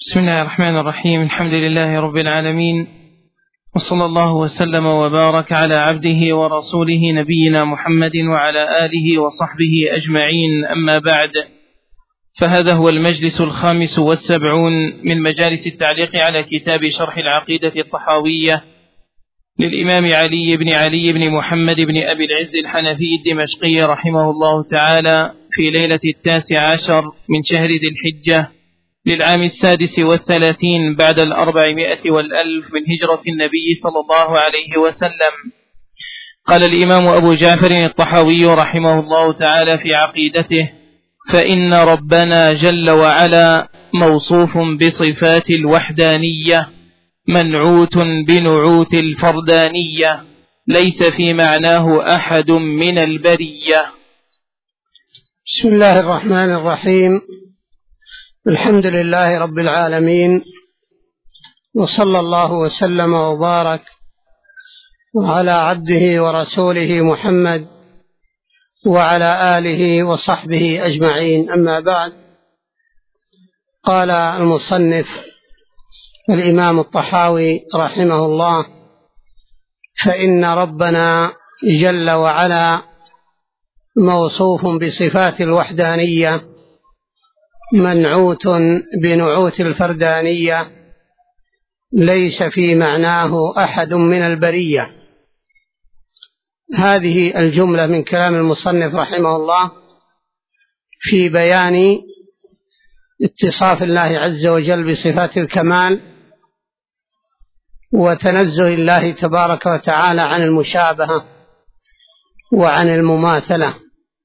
بسم الله الرحمن الرحيم. الحمد لله رب العالمين، وصلى الله وسلم وبارك على عبده ورسوله نبينا محمد وعلى آله وصحبه أجمعين. أما بعد، فهذا هو المجلس 75 من مجالس التعليق على كتاب شرح العقيدة الطحاوية للإمام علي بن محمد بن أبي العز الحنفي الدمشقي رحمه الله تعالى في ليلة 19 من شهر ذي الحجة للعام 36 بعد 400 والألف من هجرة النبي صلى الله عليه وسلم. قال الإمام أبو جعفر الطحاوي رحمه الله تعالى في عقيدته: فإن ربنا جل وعلا موصوف بصفات الوحدانية منعوت بنعوت الفردانية، ليس في معناه أحد من البرية. بسم الله الرحمن الرحيم. الحمد لله رب العالمين، وصلى الله وسلم وبارك على عبده ورسوله محمد وعلى آله وصحبه أجمعين. أما بعد، قال المصنف الإمام الطحاوي رحمه الله: فإن ربنا جل وعلا موصوف بصفات الوحدانية منعوت بنعوت الفردانية، ليس في معناه أحد من البرية. هذه الجملة من كلام المصنف رحمه الله في بيان اتصاف الله عز وجل بصفات الكمال وتنزه الله تبارك وتعالى عن المشابهة وعن المماثلة.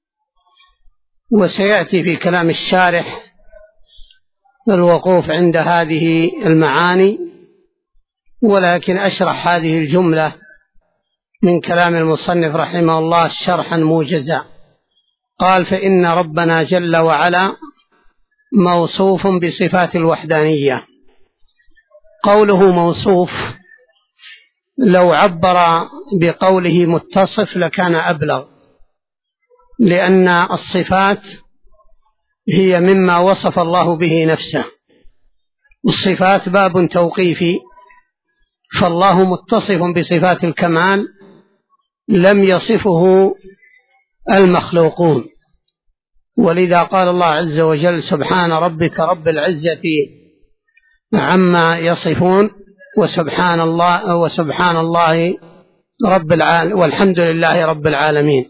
وسيأتي في كلام الشارح الوقوف عند هذه المعاني، ولكن أشرح هذه الجملة من كلام المصنف رحمه الله شرحا موجزا. قال: فإن ربنا جل وعلا موصوف بصفات الوحدانية. قوله موصوف لو عبر بقوله متصف لكان أبلغ، لأن الصفات هي مما وصف الله به نفسه، والصفات باب توقيفي، فالله متصف بصفات الكمال لم يصفه المخلوقون، ولذا قال الله عز وجل: سبحان ربك رب العزة عما يصفون وسبحان الله رب العالمين والحمد لله رب العالمين.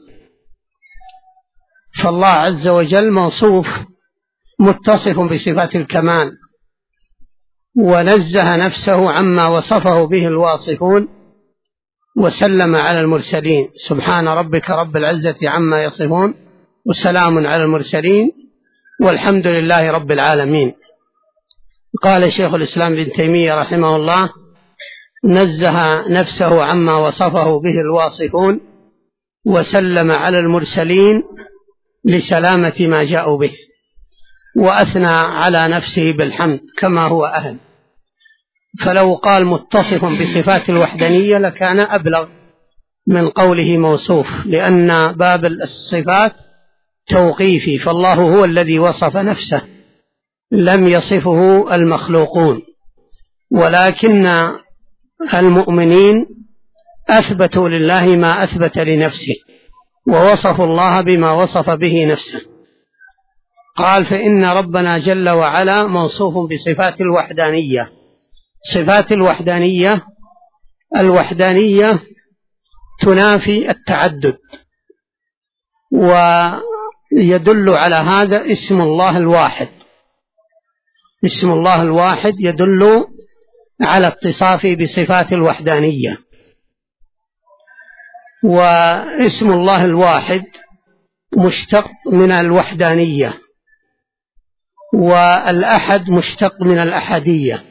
فالله عز وجل موصوف متصف بصفات الكمال، ونزه نفسه عما وصفه به الواصفون، وسلم على المرسلين: سبحان ربك رب العزة عما يصفون وسلام على المرسلين والحمد لله رب العالمين. قال شيخ الإسلام ابن تيمية رحمه الله: نزه نفسه عما وصفه به الواصفون وسلم على المرسلين لسلامة ما جاءوا به، وأثنى على نفسه بالحمد كما هو أهل. فلو قال متصف بصفات الوحدانية لكان أبلغ من قوله موصوف، لأن باب الصفات توقيفي، فالله هو الذي وصف نفسه لم يصفه المخلوقون، ولكن المؤمنين أثبتوا لله ما أثبت لنفسه ووصفوا الله بما وصف به نفسه. قال: فإن ربنا جل وعلا موصوف بصفات الوحدانية. صفات الوحدانية تنافي التعدد، ويدل على هذا اسم الله الواحد. اسم الله الواحد يدل على اتصافه بصفات الوحدانية. واسم الله الواحد مشتق من الوحدانية، والأحد مشتق من الأحدية،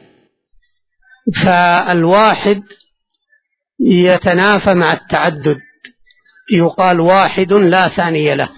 فالواحد يتنافى مع التعدد، يقال واحد لا ثاني له.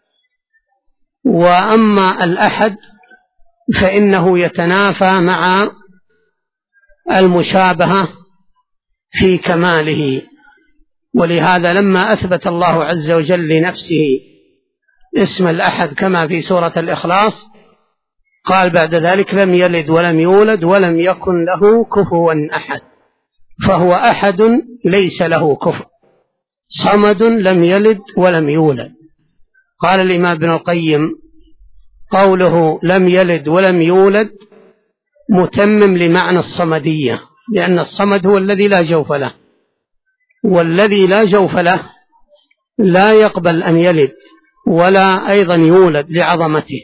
وأما الأحد فإنه يتنافى مع المشابهة في كماله. ولهذا لما أثبت الله عز وجل لنفسه اسم الأحد كما في سورة الإخلاص قال بعد ذلك لم يلد ولم يولد ولم يكن له كفوا أحد، فهو أحد ليس له كفو، صمد لم يلد ولم يولد. قال الإمام ابن القيم قوله لم يلد ولم يولد متمم لمعنى الصمدية، لأن الصمد هو الذي لا جوف له، والذي لا جوف له لا يقبل أن يلد ولا أيضا يولد لعظمته.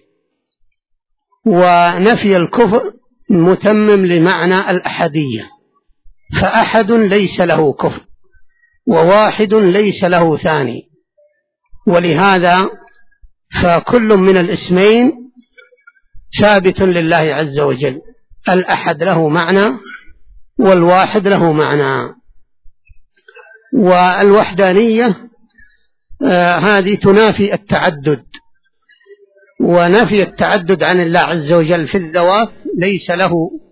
ونفي الكفء متمم لمعنى الأحدية، فأحد ليس له كفء وواحد ليس له ثاني، ولهذا فكل من الاسمين ثابت لله عز وجل، الأحد له معنى والواحد له معنى. والوحدانية هذه تنافي التعدد، ونفي التعدد عن الله عز وجل في الذوات، ليس له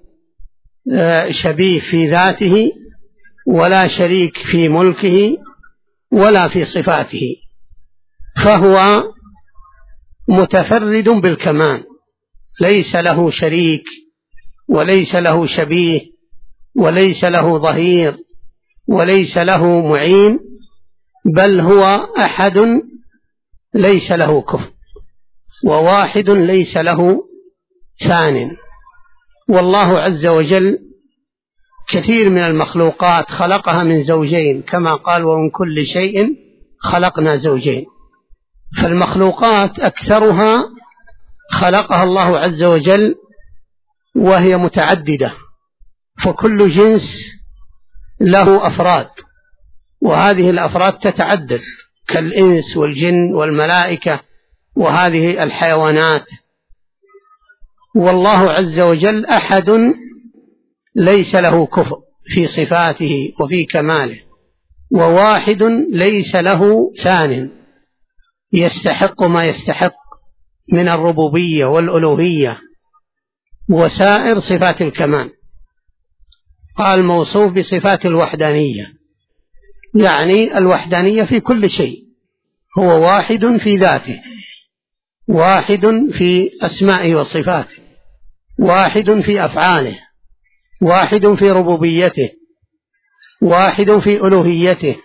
شبيه في ذاته ولا شريك في ملكه ولا في صفاته، فهو متفرد بالكمال، ليس له شريك وليس له شبيه وليس له ظهير وليس له معين، بل هو أحد ليس له كفء وواحد ليس له ثان. والله عز وجل كثير من المخلوقات خلقها من زوجين، كما قال ومن كل شيء خلقنا زوجين، فالمخلوقات أكثرها خلقها الله عز وجل وهي متعددة، فكل جنس له أفراد، وهذه الأفراد تتعدد كالإنس والجن والملائكة وهذه الحيوانات. والله عز وجل أحد ليس له كفء في صفاته وفي كماله، وواحد ليس له ثان يستحق ما يستحق من الربوبية والألوهية وسائر صفات الكمال. قال موصوف بصفات الوحدانية، يعني الوحدانية في كل شيء، هو واحد في ذاته، واحد في أسمائه وصفاته، واحد في أفعاله، واحد في ربوبيته، واحد في ألوهيته،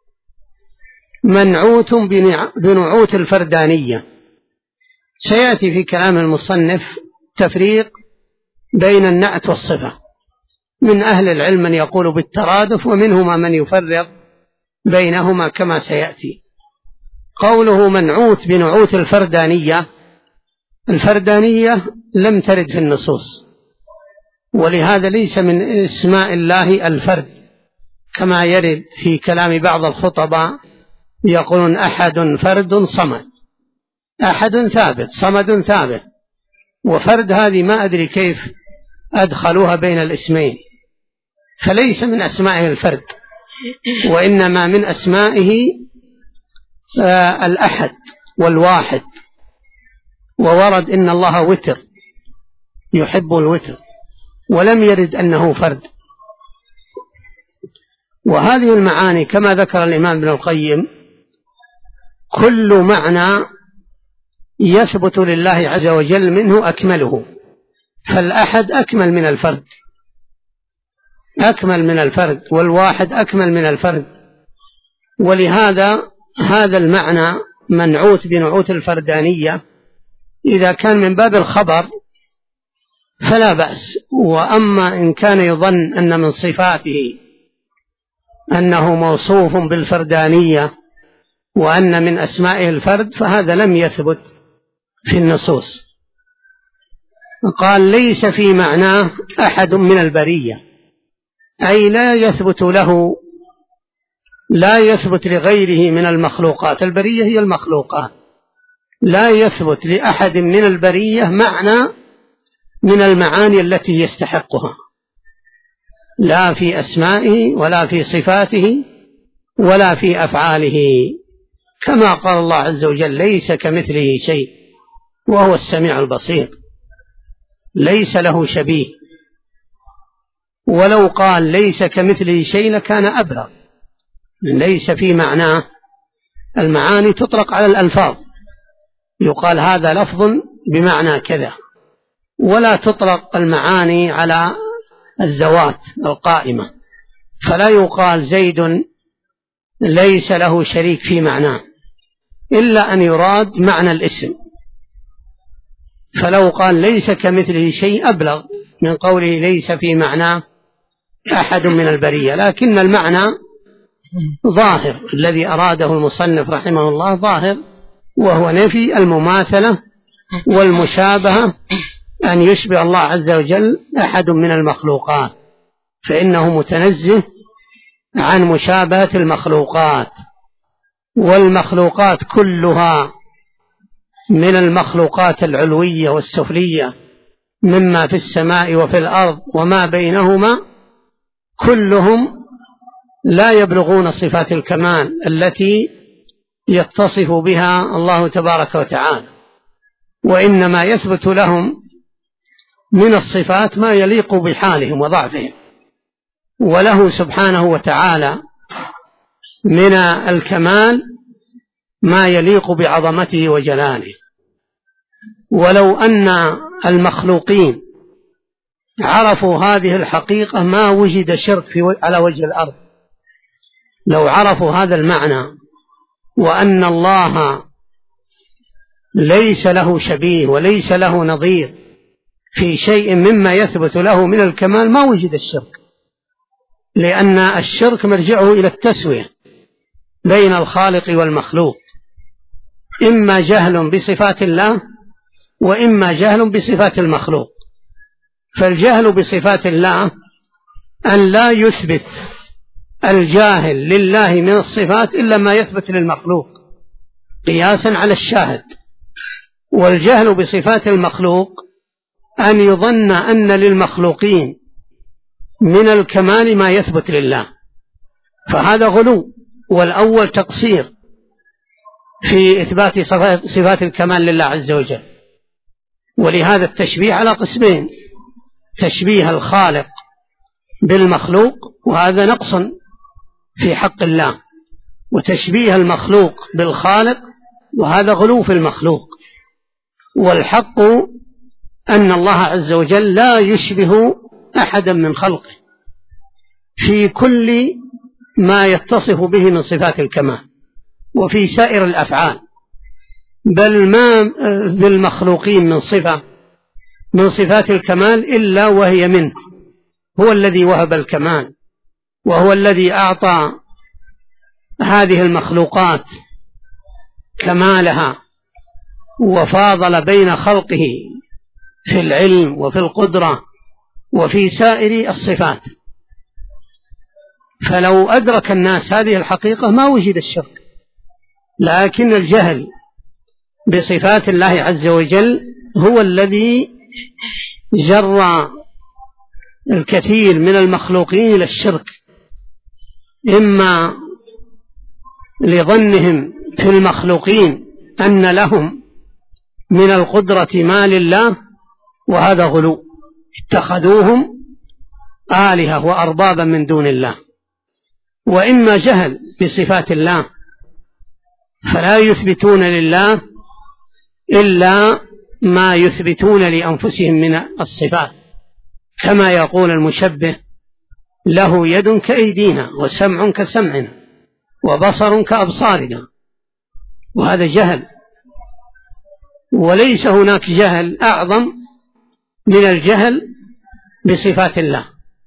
منعوت بنعوت الفردانية. سيأتي في كلام المصنف تفريق بين النعت والصفة، من أهل العلم من يقول بالترادف، ومنهما من يفرق بينهما كما سيأتي. قوله منعوت بنعوت الفردانية، الفردانية لم ترد في النصوص، ولهذا ليس من اسماء الله الفرد، كما يرد في كلام بعض الخطباء يقولون أحد فرد صمد، أحد ثابت صمد ثابت، وفرد هذه ما أدري كيف أدخلوها بين الاسمين، فليس من أسمائه الفرد، وإنما من أسمائه الأحد والواحد. وورد إن الله وتر يحب الوتر، ولم يرد أنه فرد. وهذه المعاني كما ذكر الإمام ابن القيم كل معنى يثبت لله عز وجل منه أكمله، فالأحد أكمل من الفرد، أكمل من الفرد، والواحد أكمل من الفرد. ولهذا هذا المعنى منعوت بنعوت الفردانية إذا كان من باب الخبر فلا بأس، وأما إن كان يظن أن من صفاته أنه موصوف بالفردانية وأن من أسمائه الفرد فهذا لم يثبت في النصوص. قال ليس في معناه أحد من البرية، أي لا يثبت له، لا يثبت لغيره من المخلوقات، البرية هي المخلوقات، لا يثبت لأحد من البرية معنى من المعاني التي يستحقها، لا في أسمائه ولا في صفاته ولا في أفعاله، كما قال الله عز وجل ليس كمثله شيء وهو السميع البصير، ليس له شبيه. ولو قال ليس كمثله شيء لكان أبلغ، ليس في معناه، المعاني تطلق على الألفاظ، يقال هذا لفظ بمعنى كذا، ولا تطلق المعاني على الذوات القائمة، فلا يقال زيد ليس له شريك في معناه إلا أن يراد معنى الاسم، فلو قال ليس كمثله شيء أبلغ من قوله ليس في معناه أحد من البرية، لكن المعنى ظاهر الذي أراده المصنف رحمه الله ظاهر، وهو نفي المماثلة والمشابهة، أن يشبه الله عز وجل أحد من المخلوقات، فإنه متنزه عن مشابهة المخلوقات، والمخلوقات كلها من المخلوقات العلوية والسفلية مما في السماء وفي الأرض وما بينهما كلهم لا يبلغون صفات الكمال التي يتصف بها الله تبارك وتعالى، وإنما يثبت لهم من الصفات ما يليق بحالهم وضعفهم، وله سبحانه وتعالى من الكمال ما يليق بعظمته وجلاله. ولو أن المخلوقين عرفوا هذه الحقيقة ما وجد شرك على وجه الأرض، لو عرفوا هذا المعنى وأن الله ليس له شبيه وليس له نظير في شيء مما يثبت له من الكمال ما وجد الشرك، لأن الشرك مرجعه إلى التسوية بين الخالق والمخلوق، إما جهل بصفات الله وإما جهل بصفات المخلوق. فالجهل بصفات الله أن لا يثبت الجاهل لله من الصفات إلا ما يثبت للمخلوق قياسا على الشاهد، والجهل بصفات المخلوق أن يظن أن للمخلوقين من الكمال ما يثبت لله، فهذا غلو، والأول تقصير في إثبات صفات الكمال لله عز وجل. ولهذا التشبيه على قسمين: تشبيه الخالق بالمخلوق وهذا نقص في حق الله، وتشبيه المخلوق بالخالق وهذا غلو في المخلوق. والحق أن الله عز وجل لا يشبه أحدا من خلقه في كل ما يتصف به من صفات الكمال وفي سائر الأفعال، بل ما بالمخلوقين من صفة من صفات الكمال إلا وهي منه، هو الذي وهب الكمال، وهو الذي أعطى هذه المخلوقات كمالها وفاضل بين خلقه في العلم وفي القدرة وفي سائر الصفات. فلو أدرك الناس هذه الحقيقة ما وجد الشرك، لكن الجهل بصفات الله عز وجل هو الذي جرى الكثير من المخلوقين إلى الشرك، إما لظنهم في المخلوقين أن لهم من القدرة ما لله وهذا غلو، اتخذوهم آلهة وأربابا من دون الله، وإما جهل بصفات الله فلا يثبتون لله إلا ما يثبتون لأنفسهم من الصفات، كما يقول المشبه: له يد كأيدينا وسمع كسمعنا وبصر كأبصارنا، وهذا جهل. وليس هناك جهل أعظم من الجهل بصفات الله،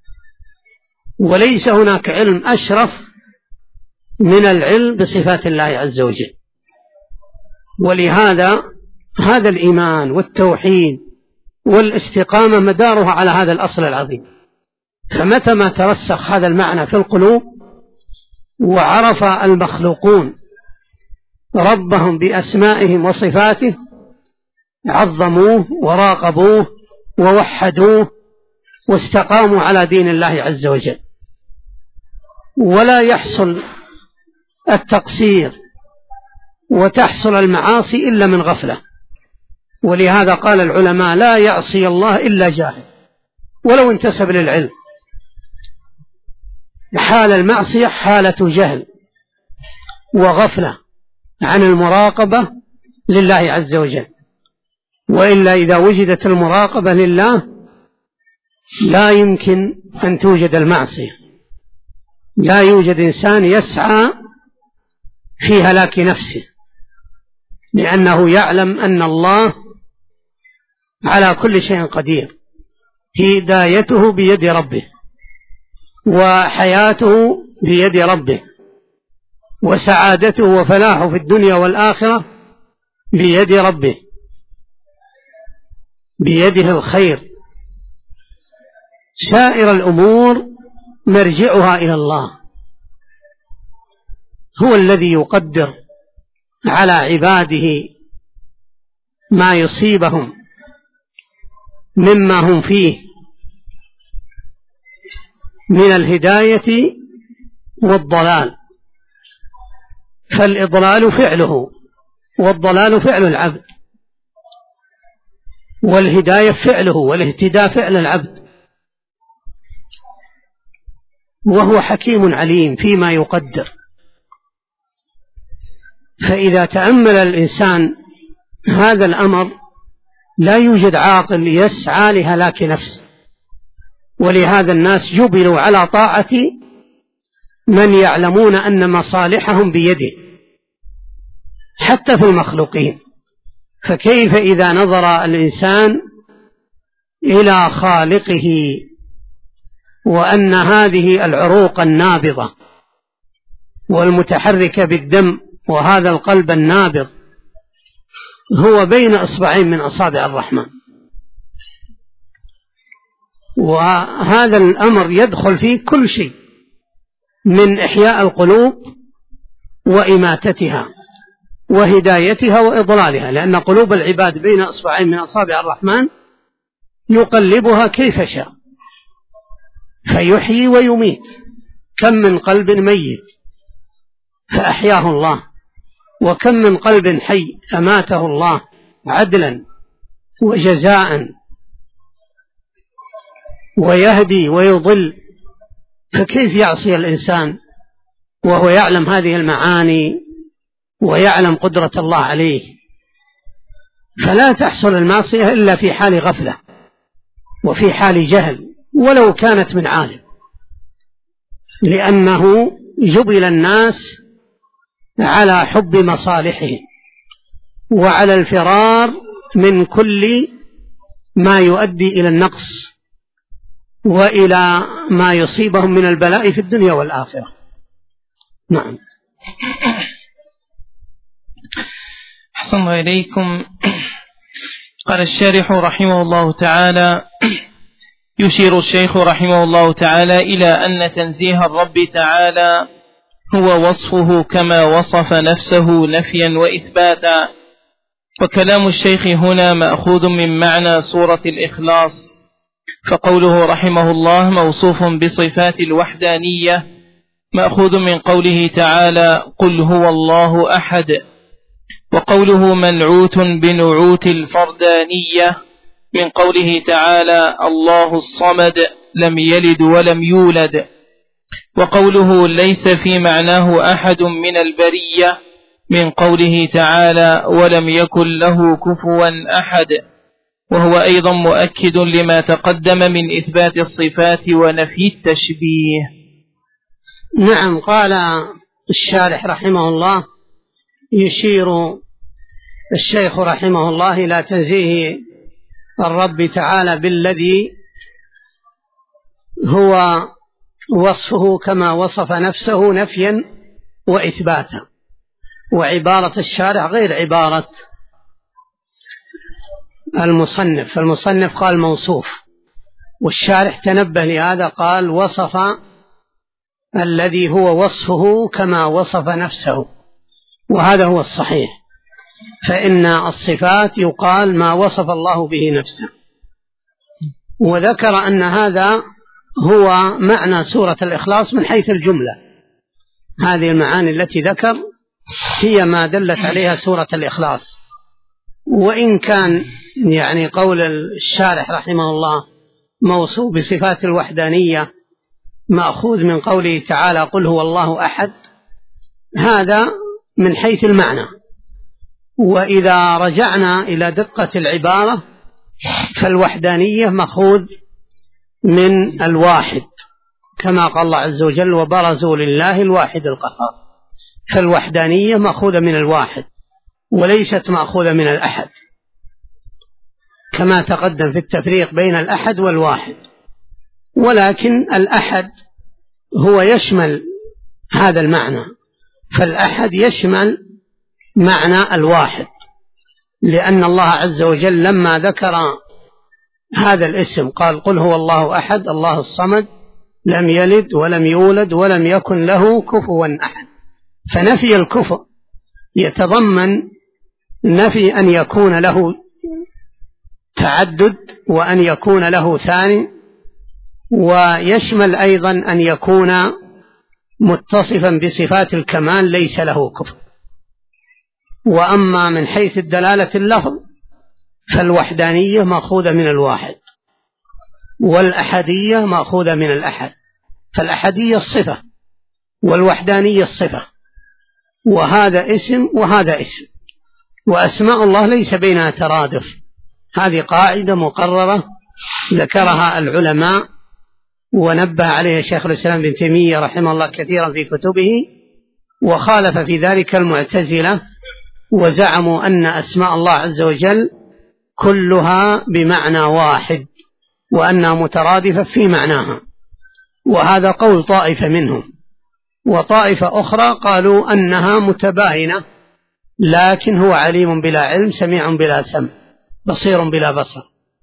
وليس هناك علم أشرف من العلم بصفات الله عز وجل. ولهذا هذا الإيمان والتوحيد والاستقامة مدارها على هذا الأصل العظيم. فمتى ما ترسخ هذا المعنى في القلوب وعرف المخلوقون ربهم بأسمائهم وصفاته عظموه وراقبوه ووحدوه واستقاموا على دين الله عز وجل، ولا يحصل التقصير وتحصل المعاصي إلا من غفلة. ولهذا قال العلماء: لا يعصي الله إلا جاهل ولو انتسب للعلم. حال المعصية حالة جهل وغفلة عن المراقبة لله عز وجل. وإلا إذا وجدت المراقبة لله لا يمكن أن توجد المعصية. لا يوجد إنسان يسعى في هلاك نفسه، لأنه يعلم أن الله على كل شيء قدير. هدايته بيد ربه، وحياته بيد ربه، وسعادته وفلاحه في الدنيا والآخرة بيد ربه، بيده الخير. سائر الأمور مرجعها إلى الله، هو الذي يقدر على عباده ما يصيبهم مما هم فيه من الهداية والضلال. فالإضلال فعله، والضلال فعل العبد، والهداية فعله، والاهتداء فعل العبد. وهو حكيم عليم فيما يقدر. فإذا تأمل الإنسان هذا الأمر لا يوجد عاقل يسعى لهلاك نفسه. ولهذا الناس جبلوا على طاعة من يعلمون أن مصالحهم بيده حتى في المخلوقين. فكيف إذا نظر الإنسان إلى خالقه وأن هذه العروق النابضة والمتحركة بالدم وهذا القلب النابض هو بين إصبعين من أصابع الرحمن، وهذا الأمر يدخل فيه كل شيء من إحياء القلوب وإماتتها وهدايتها وإضلالها، لأن قلوب العباد بين إصبعين من أصابع الرحمن يقلبها كيف شاء فيحيي ويميت. كم من قلب ميت فأحياه الله، وكم من قلب حي أماته الله عدلا وجزاء، ويهدي ويضل. فكيف يعصي الإنسان وهو يعلم هذه المعاني ويعلم قدرة الله عليه؟ فلا تحصل المعصية إلا في حال غفلة وفي حال جهل، ولو كانت من عالم، لأنه جبل الناس على حب مصالحهم وعلى الفرار من كل ما يؤدي إلى النقص وإلى ما يصيبهم من البلاء في الدنيا والآخرة. نعم. أحسن الله إليكم. قال الشارح رحمه الله تعالى: يشير الشيخ رحمه الله تعالى إلى أن تنزيه الرب تعالى هو وصفه كما وصف نفسه نفيا وإثباتا. وكلام الشيخ هنا مأخوذ من معنى سورة الإخلاص، فقوله رحمه الله موصوف بصفات الوحدانية مأخوذ من قوله تعالى: قل هو الله أحد. وقوله منعوت بنعوت الفردانية من قوله تعالى: الله الصمد لم يلد ولم يولد. وقوله ليس في معناه أحد من البرية من قوله تعالى: ولم يكن له كفوا أحد. وهو أيضا مؤكد لما تقدم من إثبات الصفات ونفي التشبيه. نعم. قال الشارح رحمه الله: يشير الشيخ رحمه الله إلى تنزيه الرب تعالى بالذي هو وصفه كما وصف نفسه نفيا وإثباتا. وعبارة الشارح غير عبارة المصنف، فالمصنف قال موصوف، والشارح تنبه لهذا قال وصف الذي هو وصفه كما وصف نفسه، وهذا هو الصحيح. فإن الصفات يقال ما وصف الله به نفسه. وذكر أن هذا هو معنى سورة الإخلاص من حيث الجملة. هذه المعاني التي ذكر هي ما دلت عليها سورة الإخلاص. وإن كان يعني قول الشارح رحمه الله موصوف بصفات الوحدانية مأخوذ من قوله تعالى: قل هو الله أحد، هذا من حيث المعنى، وإذا رجعنا إلى دقة العبارة فالوحدانية مأخوذ من الواحد، كما قال الله عز وجل: وبرزوا لله الواحد القهار. فالوحدانية مأخوذة من الواحد وليست مأخوذة من الأحد، كما تقدم في التفريق بين الأحد والواحد. ولكن الأحد هو يشمل هذا المعنى، فالأحد يشمل معنى الواحد، لأن الله عز وجل لما ذكر هذا الاسم قال: قل هو الله أحد الله الصمد لم يلد ولم يولد ولم يكن له كفوا أحد. فنفي الكفو يتضمن نفي أن يكون له تعدد وأن يكون له ثاني، ويشمل أيضا أن يكون متصفا بصفات الكمال ليس له كفو. وأما من حيث الدلالة اللفظ فالوحدانية مأخوذة من الواحد، والأحدية مأخوذة من الأحد. فالأحدية الصفة والوحدانية الصفة، وهذا اسم وهذا اسم، وأسماء الله ليس بينها ترادف. هذه قاعدة مقررة ذكرها العلماء ونبه عليها شيخ الإسلام ابن تيمية رحمه الله كثيرا في كتبه، وخالف في ذلك المعتزلة وزعموا أن أسماء الله عز وجل كلها بمعنى واحد وأنها مترادفة في معناها، وهذا قول طائفة منهم. وطائفة أخرى قالوا أنها متباينة، لكن هو عليم بلا علم سميع بلا سمع بصير بلا بصر،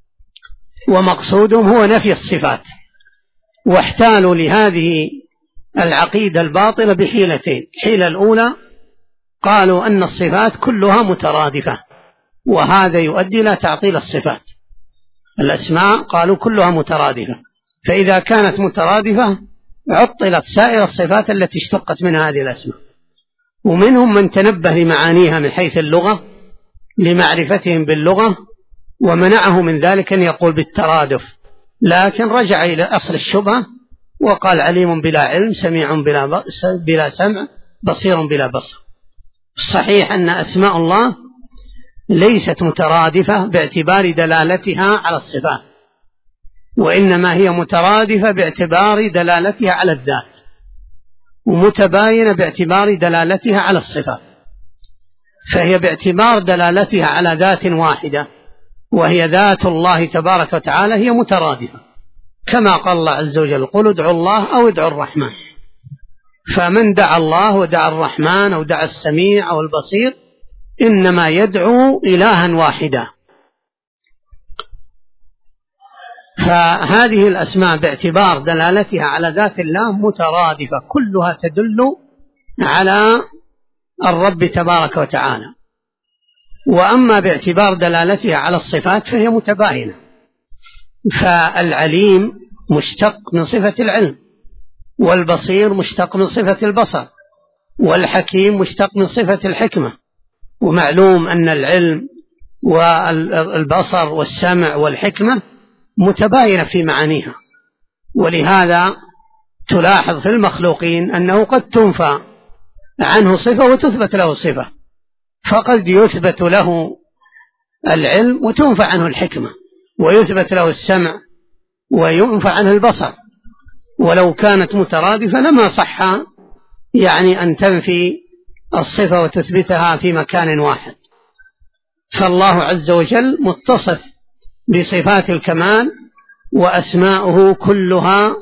ومقصودهم هو نفي الصفات. واحتالوا لهذه العقيدة الباطلة بحيلتين: الحيلة الأولى قالوا أن الصفات كلها مترادفة، وهذا يؤدي إلى تعطيل الصفات. الأسماء قالوا كلها مترادفة، فإذا كانت مترادفة عطلت سائر الصفات التي اشتقت من هذه الأسماء. ومنهم من تنبه لمعانيها من حيث اللغة لمعرفتهم باللغة، ومنعه من ذلك أن يقول بالترادف، لكن رجع إلى أصل الشبهة وقال: عليم بلا علم سميع بلا سمع بصير بلا بصر. الصحيح أن أسماء الله ليست مترادفة باعتبار دلالتها على الصفات، وإنما هي مترادفة باعتبار دلالتها على الذات، ومتباينة باعتبار دلالتها على الصفات. فهي باعتبار دلالتها على ذات واحدة وهي ذات الله تبارك وتعالى هي مترادفة، كما قال الله عز وجل: قل ادعوا الله أو ادعوا الرحمن. فمن دعا الله ودعا الرحمن أو دعا السميع أو البصير إنما يدعو إلها واحدا. فهذه الأسماء باعتبار دلالتها على ذات الله مترادفة، كلها تدل على الرب تبارك وتعالى. وأما باعتبار دلالتها على الصفات فهي متباينة، فالعليم مشتق من صفة العلم، والبصير مشتق من صفة البصر، والحكيم مشتق من صفة الحكمة. ومعلوم أن العلم والبصر والسمع والحكمة متباينة في معانيها، ولهذا تلاحظ في المخلوقين أنه قد تنفى عنه صفة وتثبت له صفة، فقد يثبت له العلم وتنفى عنه الحكمة، ويثبت له السمع وينفى عنه البصر. ولو كانت مترادفة لما صح أن تنفي الصفة وتثبتها في مكان واحد. فالله عز وجل متصف بصفات الكمال، وأسماؤه كلها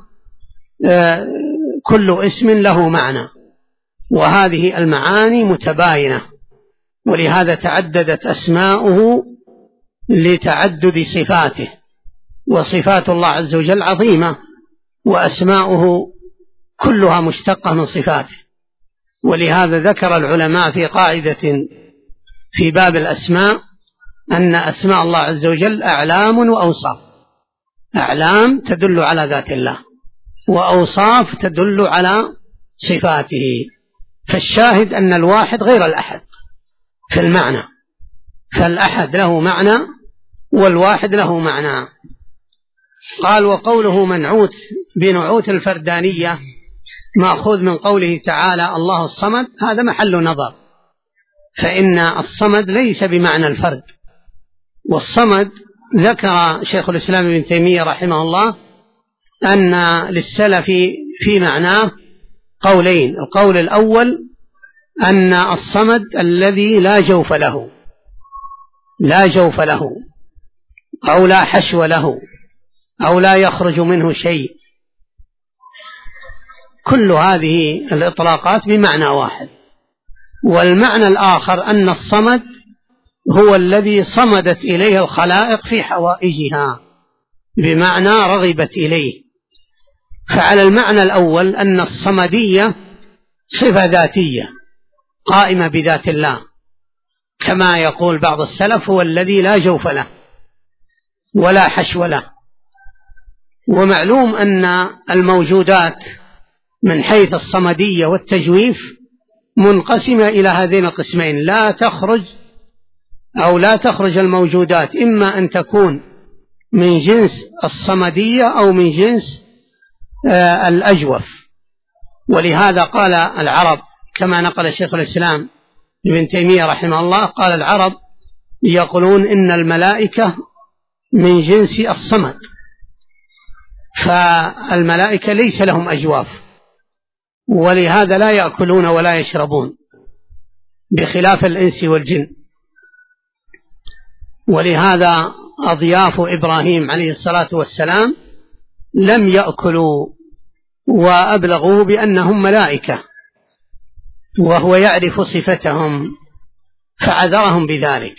كل اسم له معنى، وهذه المعاني متباينة، ولهذا تعددت أسماؤه لتعدد صفاته. وصفات الله عز وجل عظيمة، وأسماؤه كلها مشتقة من صفاته. ولهذا ذكر العلماء في قاعدة في باب الأسماء أن أسماء الله عز وجل أعلام وأوصاف. أعلام تدل على ذات الله، وأوصاف تدل على صفاته. فالشاهد أن الواحد غير الأحد في المعنى، فالأحد له معنى والواحد له معنى. قال: وقوله منعوت بنعوت الفردانية مأخوذ من قوله تعالى الله الصمد، هذا محل نظر، فإن الصمد ليس بمعنى الفرد. والصمد ذكر شيخ الإسلام ابن تيمية رحمه الله أن للسلف في معناه قولين: القول الأول أن الصمد الذي لا جوف له، لا جوف له أو لا حشو له أو لا يخرج منه شيء، كل هذه الإطلاقات بمعنى واحد. والمعنى الآخر أن الصمد هو الذي صمدت إليه الخلائق في حوائجها، بمعنى رغبت إليه. فعلى المعنى الأول أن الصمدية صفة ذاتية قائمة بذات الله، كما يقول بعض السلف: هو الذي لا جوف له ولا حشو له. ومعلوم أن الموجودات من حيث الصمدية والتجويف منقسمة إلى هذين القسمين: لا تخرج الموجودات إما أن تكون من جنس الصمدية أو من جنس الأجوف. ولهذا قال العرب كما نقل شيخ الإسلام ابن تيمية رحمه الله، قال العرب يقولون إن الملائكة من جنس الصمد، فالملائكة ليس لهم أجواف، ولهذا لا يأكلون ولا يشربون بخلاف الإنس والجن. ولهذا أضياف إبراهيم عليه الصلاة والسلام لم يأكلوا وأبلغوه بأنهم ملائكة، وهو يعرف صفتهم فعذرهم بذلك.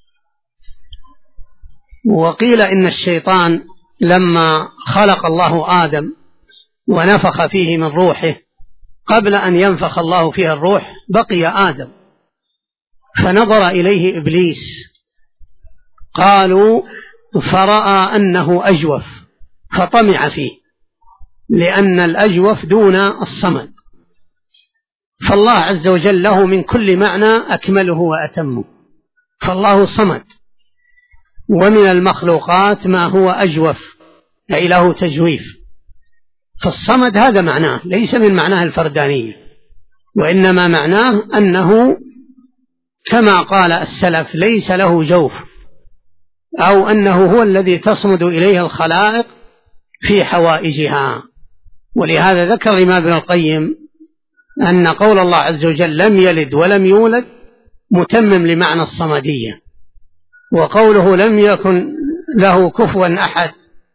وقيل إن الشيطان لما خلق الله آدم ونفخ فيه من روحه، قبل أن ينفخ الله فيه الروح بقي آدم، فنظر إليه إبليس، قالوا فرأى أنه أجوف فطمع فيه، لأن الأجوف دون الصمد. فالله عز وجل له من كل معنى أكمله وأتمه، فالله صمد. ومن المخلوقات ما هو أجوف أي له تجويف، فالصمد هذا معناه، ليس من معناه الفردانية، وإنما معناه أنه كما قال السلف ليس له جوف، أو أنه هو الذي تصمد إليه الخلائق في حوائجها. ولهذا ذكر الإمام ابن القيم أن قول الله عز وجل لم يلد ولم يولد متمم لمعنى الصمدية، وقوله لم يكن له كفوا أحد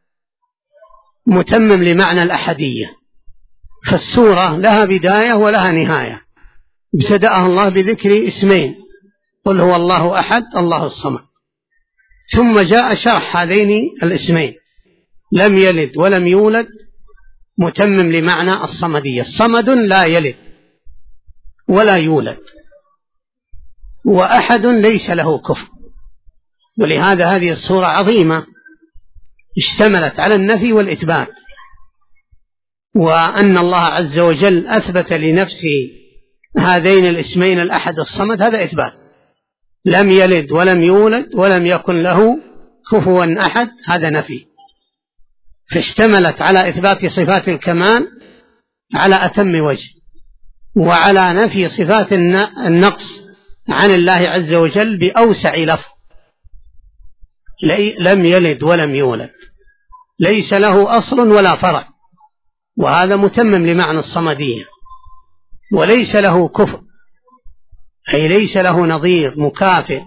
متمم لمعنى الأحدية. فالسورة لها بداية ولها نهاية، ابتدأها الله بذكر اسمين: قل هو الله أحد الله الصمد، ثم جاء شرح هذين الاسمين: لم يلد ولم يولد متمم لمعنى الصمدية. صمد لا يلد ولا يولد، وأحد ليس له كفر. ولهذا هذه السورة عظيمة اشتملت على النفي والإثبات، وأن الله عز وجل أثبت لنفسه هذين الاسمين الأحد الصمد، هذا إثبات. لم يلد ولم يولد ولم يكن له كفوا أحد، هذا نفي. فاشتملت على إثبات صفات الكمال على أتم وجه، وعلى نفي صفات النقص عن الله عز وجل بأوسع لفظ: لم يلد ولم يولد، ليس له أصل ولا فرع، وهذا متمم لمعنى الصمدية. وليس له كفء أي ليس له نظير مكافئ.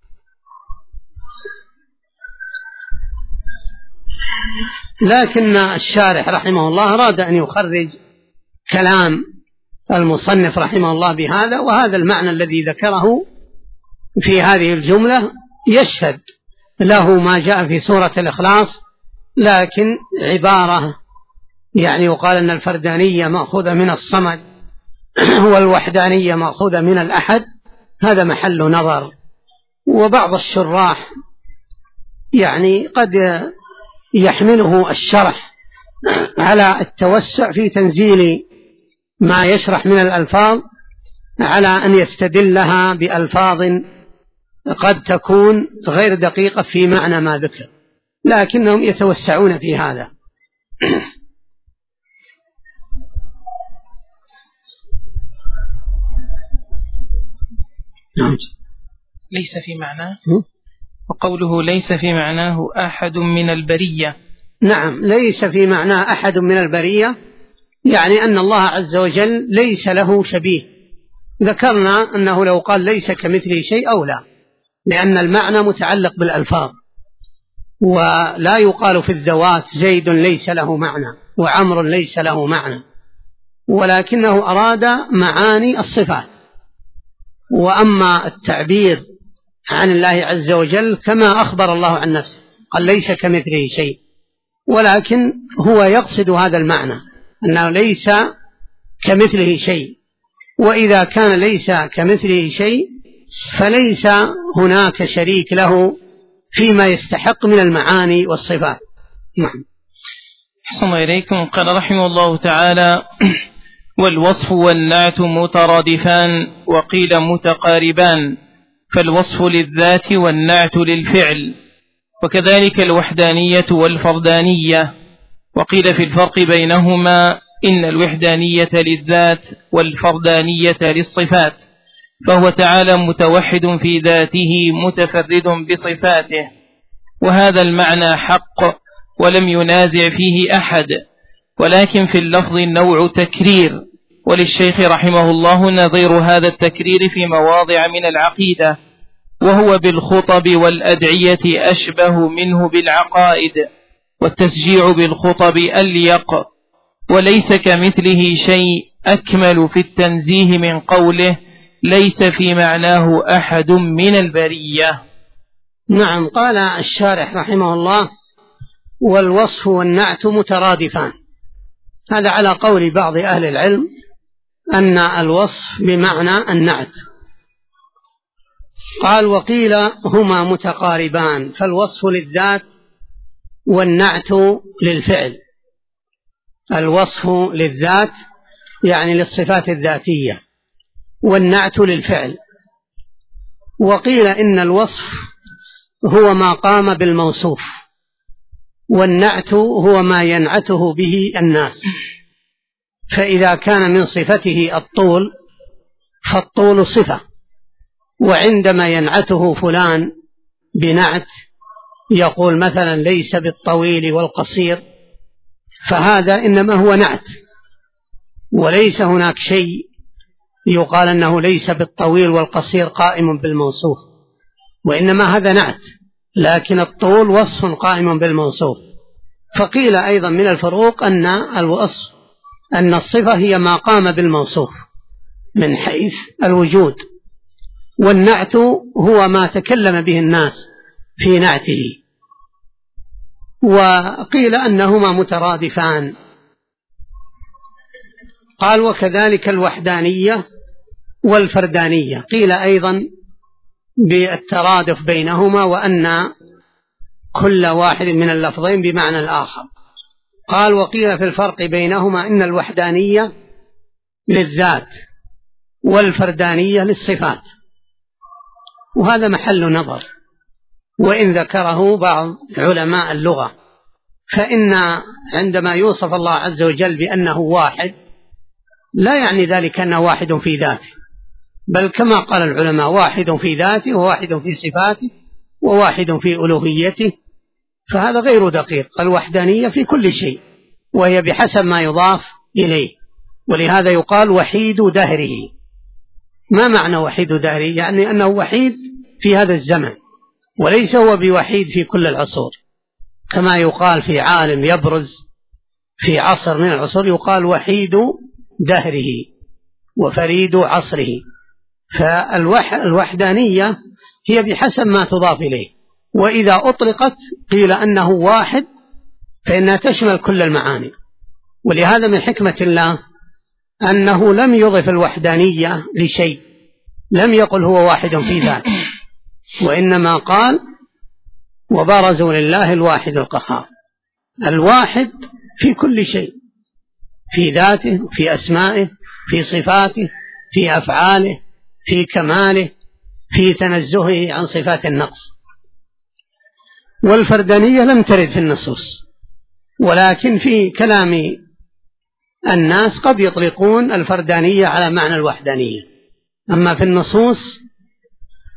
لكن الشارح رحمه الله أراد أن يخرج كلام المصنف رحمه الله بهذا، وهذا المعنى الذي ذكره في هذه الجملة يشهد له ما جاء في سورة الإخلاص، لكن عبارة يعني يقال أن الفردانية مأخوذة من الصمد والوحدانية مأخوذة من الأحد، هذا محل نظر. وبعض الشراح يعني قد يحمله الشرح على التوسع في تنزيل ما يشرح من الألفاظ، على أن يستدلها بألفاظ قد تكون غير دقيقة في معنى ما ذكر، لكنهم يتوسعون في هذا. ليس في معناه، وقوله ليس في معناه أحد من البرية. نعم، ليس في معناه أحد من البرية، يعني أن الله عز وجل ليس له شبيه. ذكرنا أنه لو قال ليس كمثله شيء أو لا، لأن المعنى متعلق بالألفاظ، ولا يقال في الذوات زيد ليس له معنى وعمر ليس له معنى، ولكنه أراد معاني الصفات. وأما التعبير عن الله عز وجل كما أخبر الله عن نفسه قال ليس كمثله شيء، ولكن هو يقصد هذا المعنى أنه ليس كمثله شيء، وإذا كان ليس كمثله شيء فليس هناك شريك له فيما يستحق من المعاني والصفات. نعم. أحسن إليكم. قال رحمه الله تعالى: والوصف والنعت مترادفان، وقيل متقاربان، فالوصف للذات والنعت للفعل، وكذلك الوحدانية والفردانية. وقيل في الفرق بينهما إن الوحدانية للذات والفردانية للصفات، فهو تعالى متوحد في ذاته متفرد بصفاته، وهذا المعنى حق ولم ينازع فيه أحد، ولكن في اللفظ النوع تكرير، وللشيخ رحمه الله نظير هذا التكرير في مواضع من العقيدة، وهو بالخطب والأدعية أشبه منه بالعقائد، والتسجيع بالخطب أليق. وليس كمثله شيء أكمل في التنزيه من قوله ليس في معناه أحد من البرية. نعم. قال الشارح رحمه الله: والوصف والنعت مترادفان. هذا على قول بعض أهل العلم أن الوصف بمعنى النعت. قال: وقيل هما متقاربان، فالوصف للذات والنعت للفعل. الوصف للذات يعني للصفات الذاتية، والنعت للفعل. وقيل إن الوصف هو ما قام بالموصوف، والنعت هو ما ينعته به الناس. فإذا كان من صفته الطول فالطول صفة، وعندما ينعته فلان بنعت يقول مثلا ليس بالطويل والقصير، فهذا إنما هو نعت، وليس هناك شيء يقال أنه ليس بالطويل والقصير قائم بالموصوف، وإنما هذا نعت، لكن الطول وصف قائم بالموصوف. فقيل أيضا من الفروق أن الوصف أن الصفة هي ما قام بالموصوف من حيث الوجود، والنعت هو ما تكلم به الناس في نعته. وقيل أنهما مترادفان. قال: وكذلك الوحدانية والفردانية. قيل أيضا بالترادف بينهما، وأن كل واحد من اللفظين بمعنى الآخر. قال: وقيل في الفرق بينهما إن الوحدانية للذات والفردانية للصفات، وهذا محل نظر، وإن ذكره بعض علماء اللغة، فإن عندما يوصف الله عز وجل بأنه واحد لا يعني ذلك أنه واحد في ذاته، بل كما قال العلماء واحد في ذاته وواحد في صفاته وواحد في ألوهيته، فهذا غير دقيق. الوحدانية في كل شيء، وهي بحسب ما يضاف إليه، ولهذا يقال وحيد دهره. ما معنى وحيد دهره؟ يعني أنه وحيد في هذا الزمن، وليس هو بوحيد في كل العصور، كما يقال في عالم يبرز في عصر من العصور يقال وحيد دهره وفريد عصره. فالوحدانية هي بحسب ما تضاف إليه، وإذا أطلقت قيل أنه واحد فإنها تشمل كل المعاني. ولهذا من حكمة الله أنه لم يضف الوحدانية لشيء، لم يقل هو واحد في ذاته، وإنما قال وبرزوا لله الواحد القهار. الواحد في كل شيء، في ذاته، في أسمائه، في صفاته، في أفعاله، في كماله، في تنزهه عن صفات النقص. والفردانية لم ترد في النصوص، ولكن في كلام الناس قد يطلقون الفردانية على معنى الوحدانية، أما في النصوص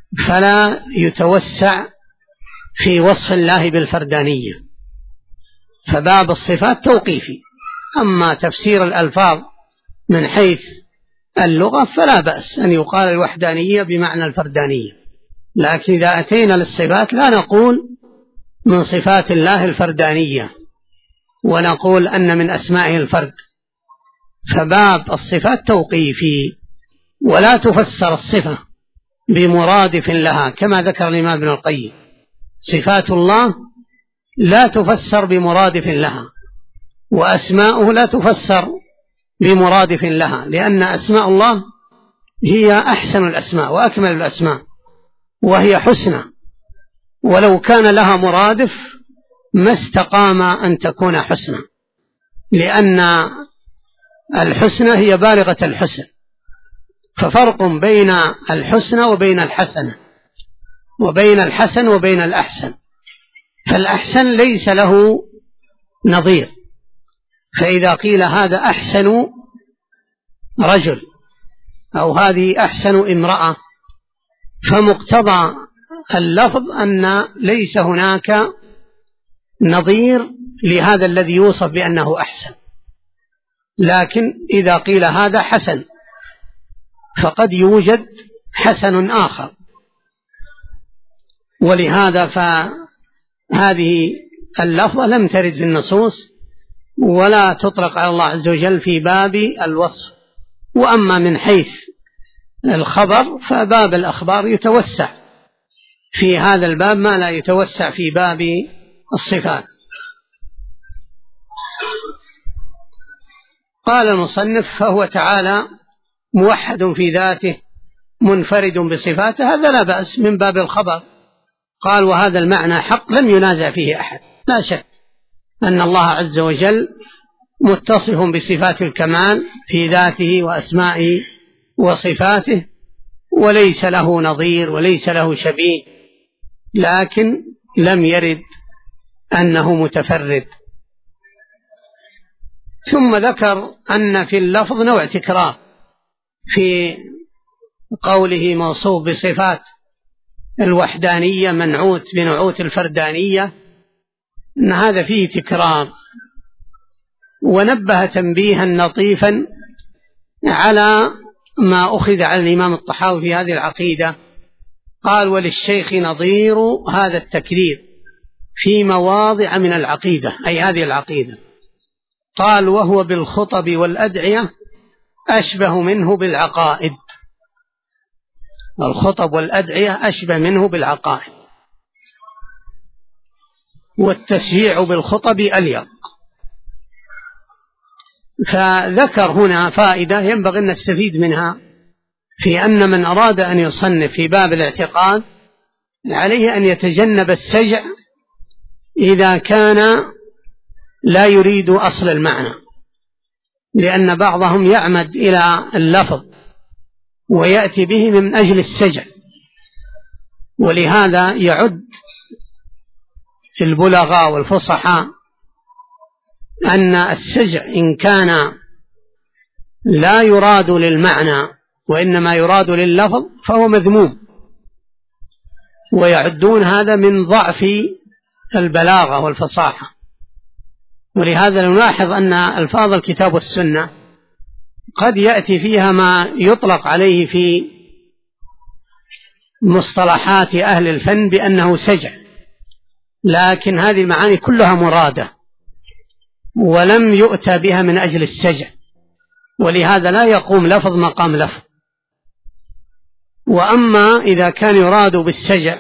فلا يتوسع في وصف الله بالفردانية، فباب الصفات توقيفي. أما تفسير الألفاظ من حيث اللغة فلا بأس أن يقال الوحدانية بمعنى الفردانية، لكن إذا أتينا للصفات لا نقول من صفات الله الفردانية ونقول أن من أسمائه الفرد، فباب الصفات توقيفي، ولا تفسر الصفة بمرادف لها كما ذكر الإمام ابن القيم. صفات الله لا تفسر بمرادف لها، وأسماؤه لا تفسر بمرادف لها، لأن أسماء الله هي أحسن الأسماء وأكمل الأسماء، وهي حسنى، ولو كان لها مرادف ما استقام أن تكون حسنى، لأن الحسنى هي بالغة الحسن، ففرق بين الحسنى وبين الحسنة، وبين الحسن وبين الأحسن. فالأحسن ليس له نظير، فإذا قيل هذا أحسن رجل أو هذه أحسن امرأة، فمقتضى اللفظ أن ليس هناك نظير لهذا الذي يوصف بأنه أحسن. لكن إذا قيل هذا حسن فقد يوجد حسن آخر، ولهذا فهذه اللفظة لم ترد في النصوص ولا تطلق على الله عز وجل في باب الوصف. وأما من حيث الخبر فباب الأخبار يتوسع في هذا الباب ما لا يتوسع في باب الصفات. قال المصنف: فهو تعالى موحد في ذاته منفرد بصفاته، هذا لا بأس من باب الخبر. قال: وهذا المعنى حق لم ينازع فيه أحد. لا شك أن الله عز وجل متصف بصفات الكمال في ذاته وأسمائه وصفاته، وليس له نظير وليس له شبيه، لكن لم يرد أنه متفرد. ثم ذكر أن في اللفظ نوع تكرار في قوله موصوف بصفات الوحدانية منعوت بنعوت الفردانية، أن هذا فيه تكرار. ونبه تنبيها لطيفا على ما أخذ على الإمام الطحاوي في هذه العقيدة. قال: وللشيخ نظير هذا التكرير في مواضع من العقيدة، أي هذه العقيدة. قال: وهو بالخطب والأدعية أشبه منه بالعقائد. الخطب والأدعية أشبه منه بالعقائد، والتشييع بالخطب أليق. فذكر هنا فائدة ينبغي أن نستفيد منها، في أن من أراد أن يصنف في باب الاعتقاد عليه أن يتجنب السجع إذا كان لا يريد أصل المعنى، لأن بعضهم يعمد إلى اللفظ ويأتي به من أجل السجع، ولهذا يعد في البلغاء والفصحاء أن السجع إن كان لا يراد للمعنى وإنما يراد لللفظ فهو مذموم، ويعدون هذا من ضعف البلاغة والفصاحة. ولهذا نلاحظ أن ألفاظ الكتاب والسنة قد يأتي فيها ما يطلق عليه في مصطلحات أهل الفن بأنه سجع، لكن هذه المعاني كلها مرادة ولم يؤتى بها من أجل السجع، ولهذا لا يقوم لفظ مقام لفظ. وأما إذا كان يراد بالسجع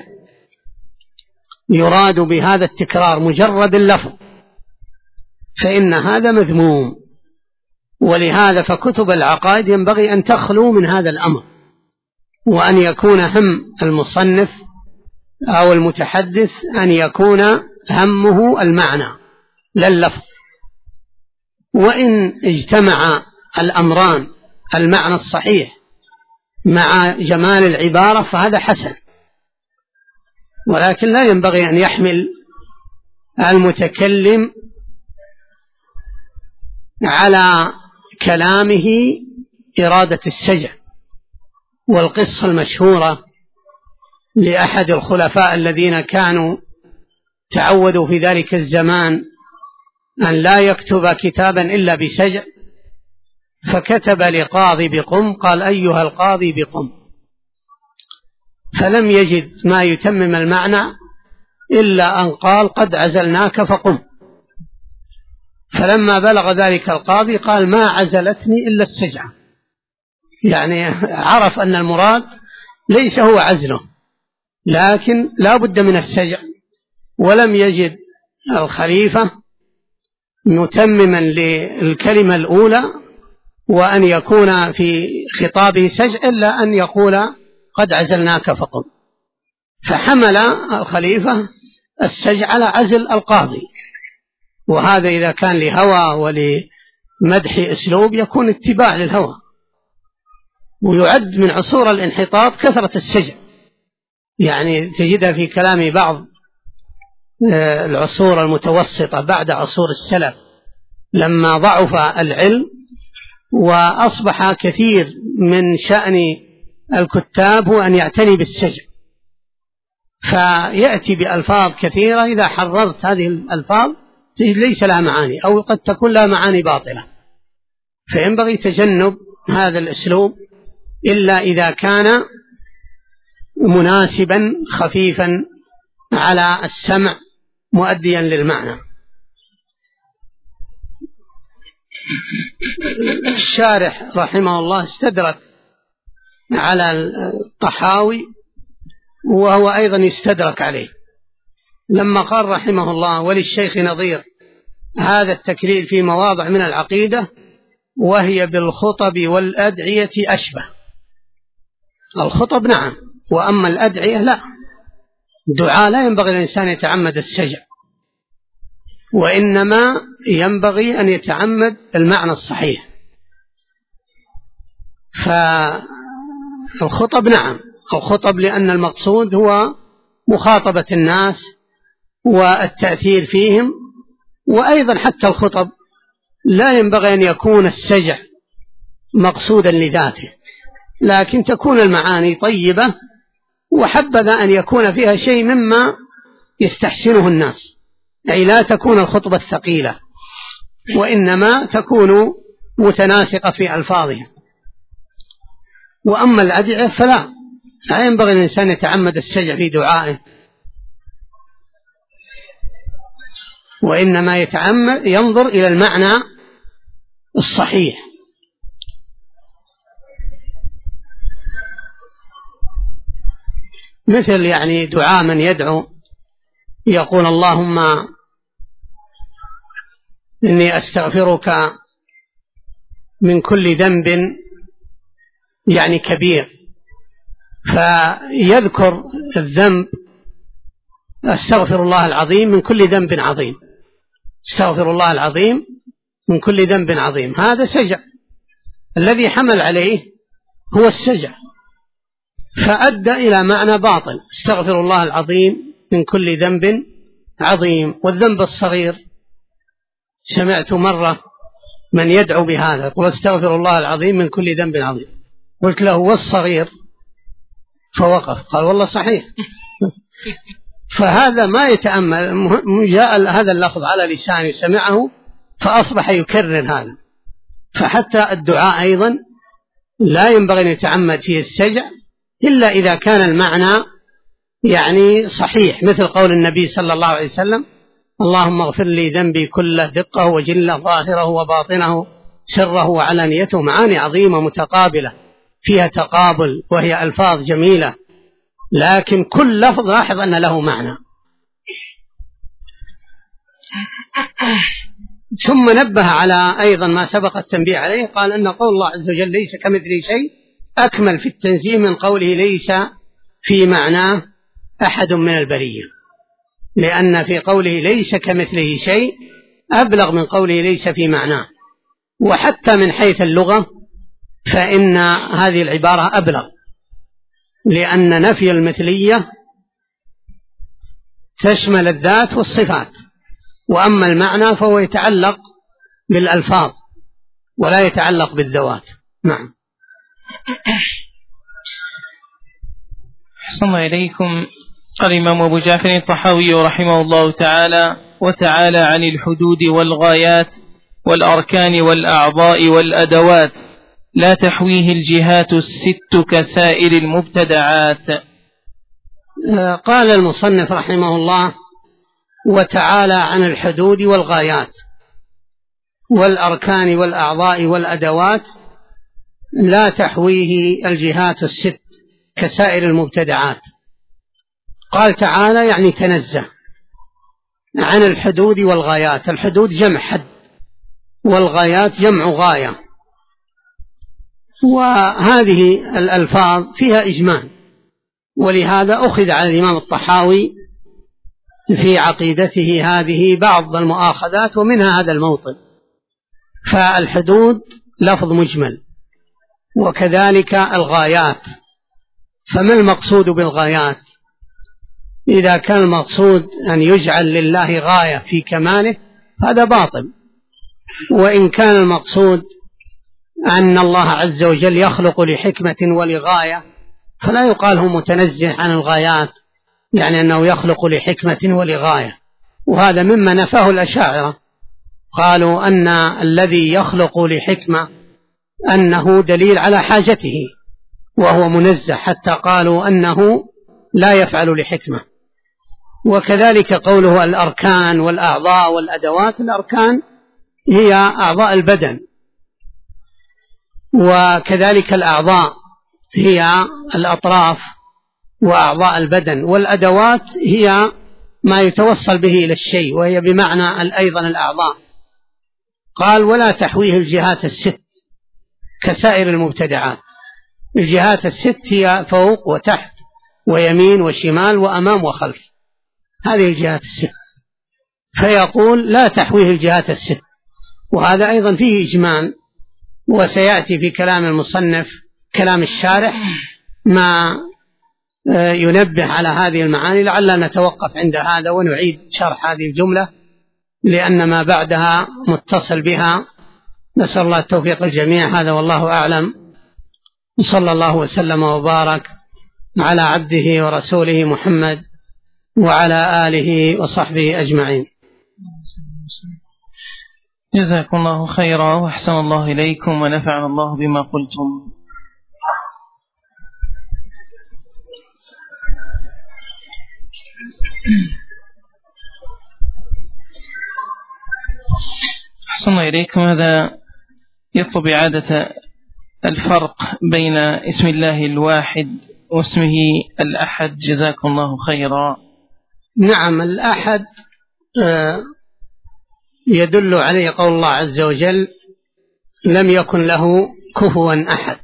يراد بهذا التكرار مجرد اللفظ فإن هذا مذموم. ولهذا فكتب العقائد ينبغي أن تخلو من هذا الأمر، وأن يكون هم المصنف أو المتحدث أن يكون همه المعنى لا اللفظ. وإن اجتمع الأمران المعنى الصحيح مع جمال العبارة فهذا حسن، ولكن لا ينبغي أن يحمل المتكلم على كلامه إرادة السجع. والقصة المشهورة لأحد الخلفاء الذين كانوا تعودوا في ذلك الزمان أن لا يكتب كتابا إلا بسجع، فكتب لقاضي بقم قال: أيها القاضي بقم، فلم يجد ما يتمم المعنى إلا أن قال: قد عزلناك فقم. فلما بلغ ذلك القاضي قال: ما عزلتني إلا السجعة، يعني عرف أن المراد ليس هو عزله، لكن لا بد من السجع. ولم يجد الخليفة متمما للكلمة الأولى وأن يكون في خطابه سجع إلا أن يقول: قد عزلناك فقم. فحمل الخليفة السجع على عزل القاضي، وهذا إذا كان لهوى ولمدح أسلوب يكون اتباع للهوى. ويعد من عصور الانحطاط كثرة السجع، يعني تجدها في كلام بعض العصور المتوسطة بعد عصور السلف، لما ضعف العلم وأصبح كثير من شأن الكتاب هو أن يعتني بالسجع، فيأتي بألفاظ كثيرة إذا حررت هذه الألفاظ ليس لها معاني، أو قد تكون لها معاني باطلة، فينبغي تجنب هذا الأسلوب إلا إذا كان مناسبا خفيفا على السمع مؤديا للمعنى. الشارح رحمه الله استدرك على الطحاوي وهو أيضا يستدرك عليه، لما قال رحمه الله: وللشيخ نظير هذا التكرير في مواضع من العقيدة وهي بالخطب والأدعية أشبه. الخطب نعم، وأما الأدعية لا. الدعاء لا ينبغي الإنسان يتعمد السجع، وإنما ينبغي أن يتعمد المعنى الصحيح. فالخطب نعم، الخطب لأن المقصود هو مخاطبة الناس والتأثير فيهم، وأيضا حتى الخطب لا ينبغي أن يكون السجع مقصودا لذاته، لكن تكون المعاني طيبة، وحبذا أن يكون فيها شيء مما يستحسنه الناس، أي لا تكون الخطبة الثقيلة، وإنما تكون متناسقة في ألفاظها. وأما الأدعية فلا ينبغي الإنسان يتعمد السجع في دعائه، وإنما يتعمد ينظر إلى المعنى الصحيح. مثل يعني دعاء من يدعو يقول: اللهم إني أستغفرك من كل ذنب يعني كبير، فيذكر الذنب: أستغفر الله العظيم من كل ذنب عظيم، استغفر الله العظيم من كل ذنب عظيم. هذا سجع، الذي حمل عليه هو السجع، فأدى إلى معنى باطل. استغفر الله العظيم من كل ذنب عظيم. والذنب الصغير سمعت مرة من يدعو بهذا يقول: استغفر الله العظيم من كل ذنب عظيم. قلت له: والصغير؟ فوقف قال: والله صحيح. فهذا ما يتأمل، جاء هذا اللفظ على لسانه سمعه فأصبح يكرر هذا. فحتى الدعاء أيضا لا ينبغي أن يتعمد فيه السجع إلا إذا كان المعنى يعني صحيح، مثل قول النبي صلى الله عليه وسلم: اللهم اغفر لي ذنبي كله دقه وجله ظاهره وباطنه سره وعلانيته. معاني عظيمة متقابلة فيها تقابل، وهي ألفاظ جميلة، لكن كل لفظ لاحظ أن له معنى. ثم نبه على أيضا ما سبق التنبيه عليه، قال أن قول الله عز وجل ليس كمثله شيء أكمل في التنزيه من قوله ليس في معناه أحد من البرية، لأن في قوله ليس كمثله شيء أبلغ من قوله ليس في معناه. وحتى من حيث اللغة فإن هذه العبارة أبلغ، لأن نفي المثلية تشمل الذات والصفات، وأما المعنى فهو يتعلق بالألفاظ ولا يتعلق بالذوات. نعم. أحسن إليكم. قال الإمام أبو جعفر الطحاوي رحمه الله تعالى: وتعالى عن الحدود والغايات والأركان والأعضاء والأدوات لا تحويه الجهات الست كسائر المبتدعات. قال المصنف رحمه الله: وتعالى عن الحدود والغايات والأركان والأعضاء والأدوات لا تحويه الجهات الست كسائر المبتدعات. قال تعالى يعني تنزه عن الحدود والغايات. الحدود جمع حد، والغايات جمع غاية، وهذه الألفاظ فيها إجمال، ولهذا أخذ على الإمام الطحاوي في عقيدته هذه بعض المؤاخذات، ومنها هذا الموطن. فالحدود لفظ مجمل، وكذلك الغايات. فما المقصود بالغايات؟ إذا كان المقصود أن يجعل لله غاية في كماله هذا باطل، وإن كان المقصود أن الله عز وجل يخلق لحكمة ولغاية فلا يقال هو متنزه عن الغايات، يعني أنه يخلق لحكمة ولغاية. وهذا مما نفاه الأشاعرة، قالوا أن الذي يخلق لحكمة أنه دليل على حاجته وهو منزه، حتى قالوا أنه لا يفعل لحكمة. وكذلك قوله الأركان والأعضاء والأدوات. الأركان هي أعضاء البدن، وكذلك الأعضاء هي الأطراف وأعضاء البدن، والأدوات هي ما يتوصل به إلى الشيء، وهي بمعنى أيضا الأعضاء. قال: ولا تحويه الجهات الست كسائر المبتدعات. الجهات الست هي فوق وتحت ويمين وشمال وأمام وخلف، هذه الجهات الست. فيقول لا تحويه الجهات الست، وهذا أيضا فيه إجمال، وسيأتي في كلام المصنف كلام الشارح ما ينبه على هذه المعاني. لعلنا نتوقف عند هذا ونعيد شرح هذه الجملة لأن ما بعدها متصل بها. نسأل الله التوفيق الجميع. هذا والله أعلم، صلى الله وسلم وبارك على عبده ورسوله محمد وعلى آله وصحبه أجمعين. جزاكم الله خيرا وأحسن الله إليكم ونفعنا الله بما قلتم. أحسن إليكم. هذا يطلب إعادة الفرق بين اسم الله الواحد واسمه الأحد. جزاكم الله خيرا. نعم، الأحد يدل عليه قول الله عز وجل: لم يكن له كفوا أحد،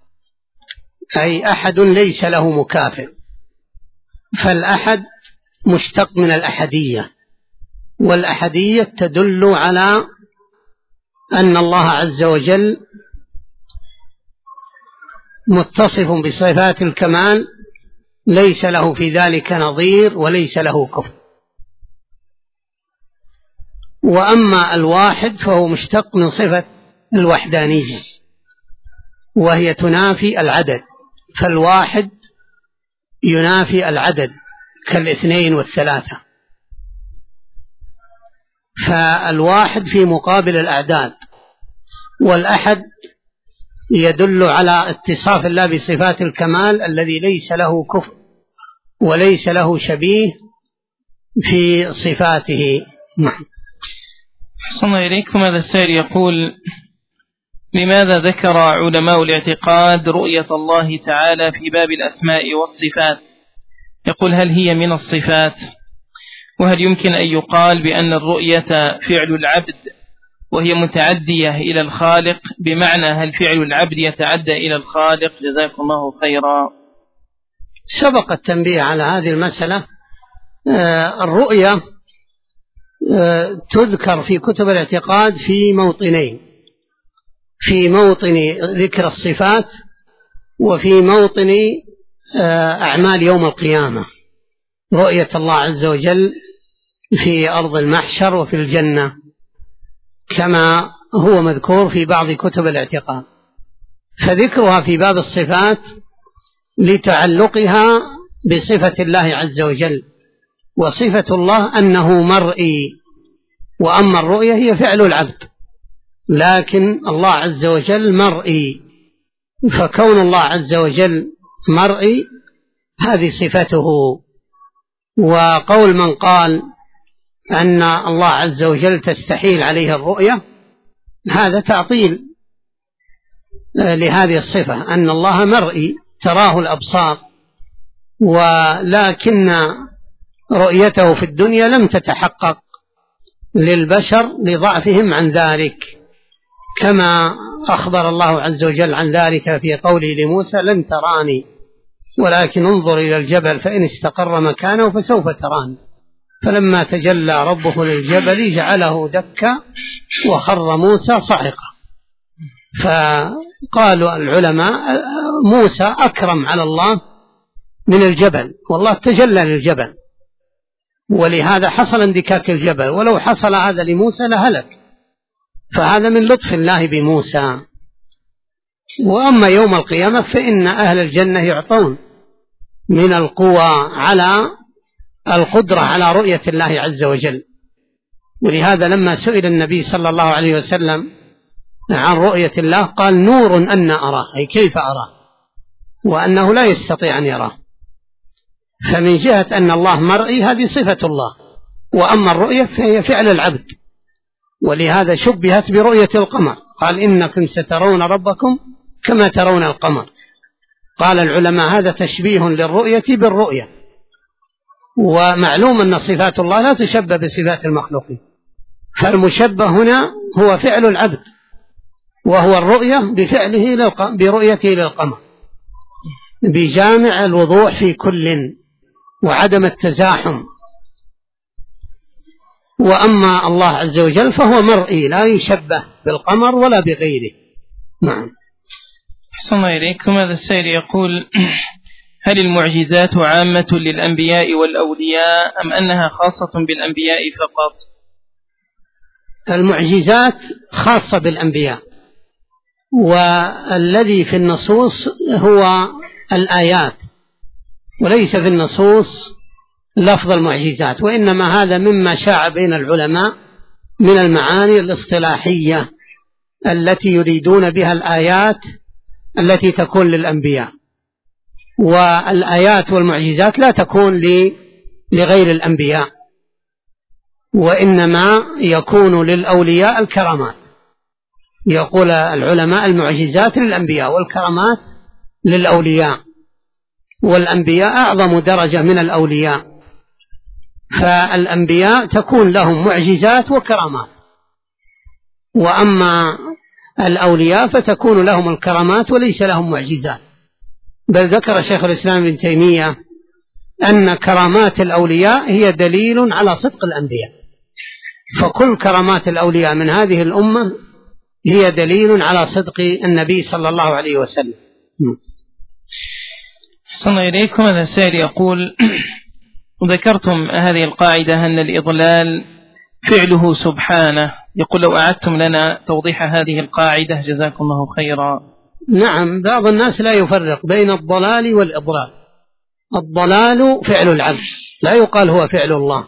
أي أحد ليس له مكافئ. فالأحد مشتق من الأحدية، والأحدية تدل على أن الله عز وجل متصف بصفات الكمال ليس له في ذلك نظير وليس له كفء. وأما الواحد فهو مشتق من صفة الوحدانية، وهي تنافي العدد، فالواحد ينافي العدد كالاثنين والثلاثة، فالواحد في مقابل الأعداد. والأحد يدل على اتصاف الله بصفات الكمال الذي ليس له كفء وليس له شبيه في صفاته. نعم. أحسن إليكم. هذا السائل يقول: لماذا ذكر علماء الاعتقاد رؤية الله تعالى في باب الأسماء والصفات؟ يقول: هل هي من الصفات؟ وهل يمكن أن يقال بأن الرؤية فعل العبد وهي متعدية إلى الخالق، بمعنى هل فعل العبد يتعدى إلى الخالق؟ جزاكم الله خيرا. سبق التنبيه على هذه المسألة. الرؤية تذكر في كتب الاعتقاد في موطنين: في موطن ذكر الصفات، وفي موطن أعمال يوم القيامة، رؤية الله عز وجل في أرض المحشر وفي الجنة، كما هو مذكور في بعض كتب الاعتقاد. فذكرها في باب الصفات لتعلقها بصفة الله عز وجل، وصفة الله أنه مرئي، وأما الرؤية هي فعل العبد، لكن الله عز وجل مرئي، فكون الله عز وجل مرئي هذه صفته. وقول من قال أن الله عز وجل تستحيل عليه الرؤية هذا تعطيل لهذه الصفة، أن الله مرئي تراه الأبصار، ولكن رؤيته في الدنيا لم تتحقق للبشر لضعفهم عن ذلك، كما أخبر الله عز وجل عن ذلك في قوله لموسى لن تراني ولكن انظر إلى الجبل فإن استقر مكانه فسوف تراني، فلما تجلى ربه للجبل جعله دكا وخر موسى صعقا. فقالوا العلماء موسى أكرم على الله من الجبل، والله تجلى للجبل، ولهذا حصل اندكاك الجبل، ولو حصل هذا لموسى لهلك، فهذا من لطف الله بموسى. وأما يوم القيامة فإن أهل الجنة يعطون من القوى على القدرة على رؤية الله عز وجل، ولهذا لما سئل النبي صلى الله عليه وسلم عن رؤية الله قال نور أن أراه، أي كيف أراه، وأنه لا يستطيع أن يراه. فمن جهة أن الله مرئي هذه صفة الله، وأما الرؤية فهي فعل العبد، ولهذا شبهت برؤية القمر، قال إنكم سترون ربكم كما ترون القمر. قال العلماء هذا تشبيه للرؤية بالرؤية، ومعلوم أن صفات الله لا تشبه بصفات المخلوقين، فالمشبه هنا هو فعل العبد، وهو الرؤية برؤيته للقمر، بجامع الوضوح في كل وعدم التزاحم. وأما الله عز وجل فهو مرئي لا يشبه بالقمر ولا بغيره. نعم. أحسن إليكم. هذا السائل يقول هل المعجزات عامة للأنبياء والأولياء أم أنها خاصة بالأنبياء فقط؟ المعجزات خاصة بالأنبياء، والذي في النصوص هو الآيات، وليس في النصوص لفظ المعجزات، وإنما هذا مما شاع بين العلماء من المعاني الاصطلاحية التي يريدون بها الآيات التي تكون للأنبياء، والآيات والمعجزات لا تكون لغير الأنبياء، وإنما يكون للأولياء الكرامات. يقول العلماء المعجزات للأنبياء والكرامات للأولياء، والأنبياء أعظم درجة من الأولياء، فالأنبياء تكون لهم معجزات وكرامات، وأما الأولياء فتكون لهم الكرامات وليس لهم معجزات. بل ذكر شيخ الإسلام ابن تيمية أن كرامات الأولياء هي دليل على صدق الأنبياء، فكل كرامات الأولياء من هذه الأمة هي دليل على صدق النبي صلى الله عليه وسلم. أحسن إليكم. هذا السائل يقول ذكرتم هذه القاعدة أن الإضلال فعله سبحانه، يقول لو أعدتم لنا توضيح هذه القاعدة جزاكم الله خيرا. نعم، بعض الناس لا يفرق بين الضلال والإضلال. الضلال فعل العبد لا يقال هو فعل الله،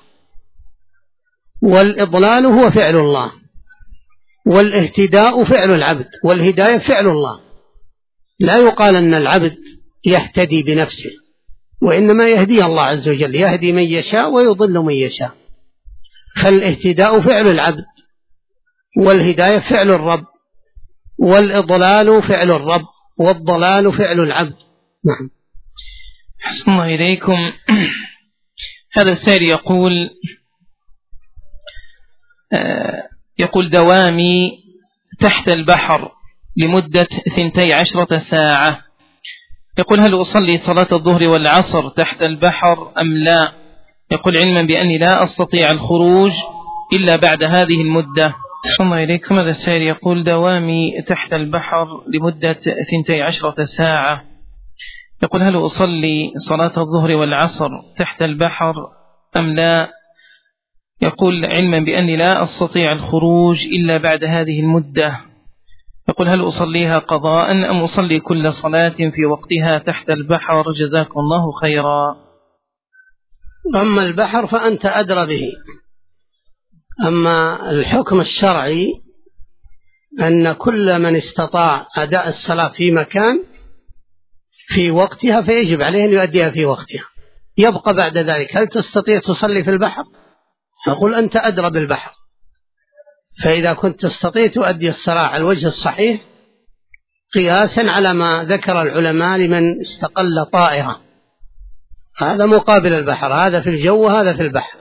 والإضلال هو فعل الله، والاهتداء فعل العبد، والهداية فعل الله. لا يقال أن العبد يهتدي بنفسه، وإنما يهدي الله عز وجل، يهدي من يشاء ويضل من يشاء. فالاهتداء فعل العبد، والهداية فعل الرب، والإضلال فعل الرب، والضلال فعل العبد. نعم. أحسن الله إليكم. هذا السائل يقول دوامي تحت البحر لمدة 12 ساعة، يقول هل أصلي صلاة الظهر والعصر تحت البحر أم لا؟ يقول علما بأني لا أستطيع الخروج إلا بعد هذه المدة. أحسن الله إليكم. هذا السائل يقول دوامي تحت البحر لمدة 12 ساعة، يقول هل أصلي صلاة الظهر والعصر تحت البحر أم لا؟ يقول علما بأني لا أستطيع الخروج إلا بعد هذه المدة. يقول: هل أصليها قضاء أم أصلي كل صلاة في وقتها تحت البحر؟ جزاكم الله خيرا. أما البحر فأنت أدرى به. أما الحكم الشرعي أن كل من استطاع أداء الصلاة في مكان في وقتها فيجب عليه أن يؤديها في وقتها. يبقى بعد ذلك هل تستطيع تصلي في البحر؟ أقول أنت أدرى بالبحر. فإذا كنت تستطيع تؤدي الصلاة على الوجه الصحيح قياسا على ما ذكر العلماء لمن استقل طائرة، هذا مقابل البحر، هذا في الجو وهذا في البحر.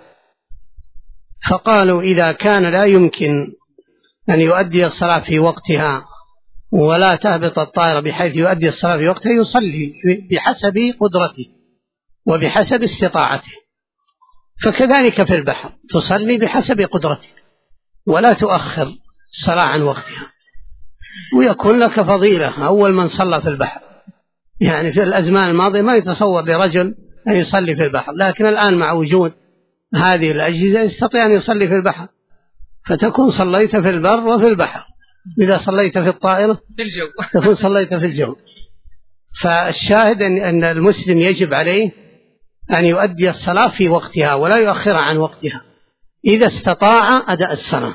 فقالوا إذا كان لا يمكن أن يؤدي الصلاة في وقتها ولا تهبط الطائرة بحيث يؤدي الصلاة في وقتها، يصلي بحسب قدرته وبحسب استطاعته. فكذلك في البحر تصلي بحسب قدرتك ولا تؤخر الصلاة عن وقتها، ويكون لك فضيلة أول من صلى في البحر. يعني في الأزمان الماضية ما يتصور لرجل أن يصلي في البحر، لكن الآن مع وجود هذه الأجهزة يستطيع أن يصلي في البحر، فتكون صليت في البر وفي البحر. إذا صليت في الطائرة في الجو تكون صليت في الجو. فالشاهد أن المسلم يجب عليه أن يؤدي الصلاة في وقتها ولا يؤخرها عن وقتها إذا استطاع أداء الصلاة.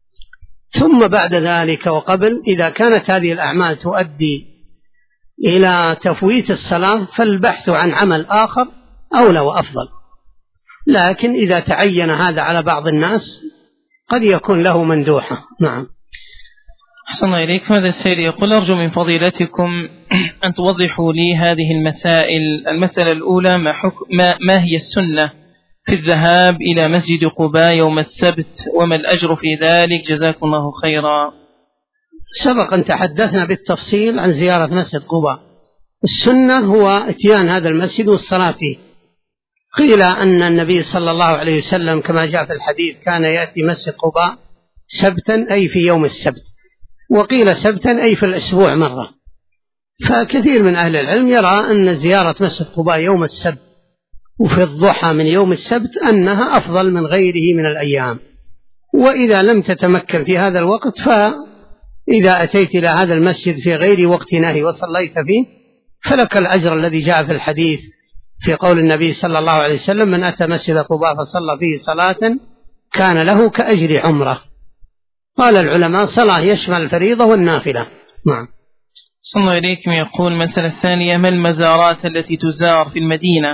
ثم بعد ذلك وقبل إذا كانت هذه الأعمال تؤدي إلى تفويت الصلاة فالبحث عن عمل آخر أولى وأفضل. لكن إذا تعين هذا على بعض الناس قد يكون له مندوحة. نعم. أحسن الله إليك. هذا السائل يقول: أرجو من فضيلتكم أن توضحوا لي هذه المسائل. المسألة الأولى: ما هي السنة في الذهاب إلى مسجد قباء يوم السبت، وما الأجر في ذلك؟ جزاكم الله خيرا. سبق أن تحدثنا بالتفصيل عن زيارة مسجد قباء. السنة هو اتيان هذا المسجد والصلاة فيه. قيل أن النبي صلى الله عليه وسلم كما جاء في الحديث كان يأتي مسجد قباء سبتا أي في يوم السبت، وقيل سبتا أي في الأسبوع مرة. فكثير من أهل العلم يرى أن زيارة مسجد قباء يوم السبت وفي الضحى من يوم السبت أنها أفضل من غيره من الأيام. وإذا لم تتمكن في هذا الوقت فإذا أتيت إلى هذا المسجد في غير وقت نهي وصليت فيه فلك الأجر الذي جاء في الحديث في قول النبي صلى الله عليه وسلم: من أتى مسجد قباء فصلى فيه صلاة كان له كأجر عمرة. قال العلماء: صلاة يشمل الفريضة والنافلة. نعم. صلى الله عليكم. يقول: المسألة الثانية: ما المزارات التي تزار في المدينة؟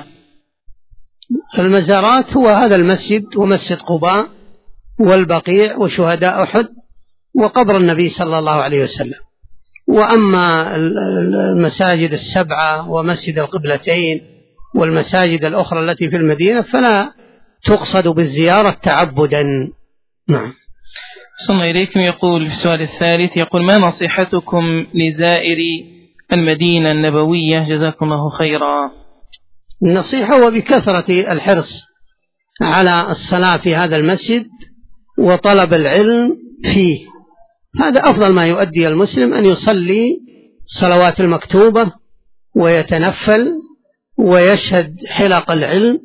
المزارات هو هذا المسجد ومسجد قباء والبقيع وشهداء أحد وقبر النبي صلى الله عليه وسلم. وأما المساجد السبعة ومسجد القبلتين والمساجد الأخرى التي في المدينة فلا تقصد بالزيارة تعبدا. نعم. صلى الله إليكم. يقول في السؤال الثالث: يقول: ما نصيحتكم لزائر المدينة النبوية؟ جزاكم الله خيرا. النصيحة هو بكثرة الحرص على الصلاة في هذا المسجد وطلب العلم فيه. هذا أفضل ما يؤدي المسلم، أن يصلي الصلوات المكتوبة ويتنفل ويشهد حلق العلم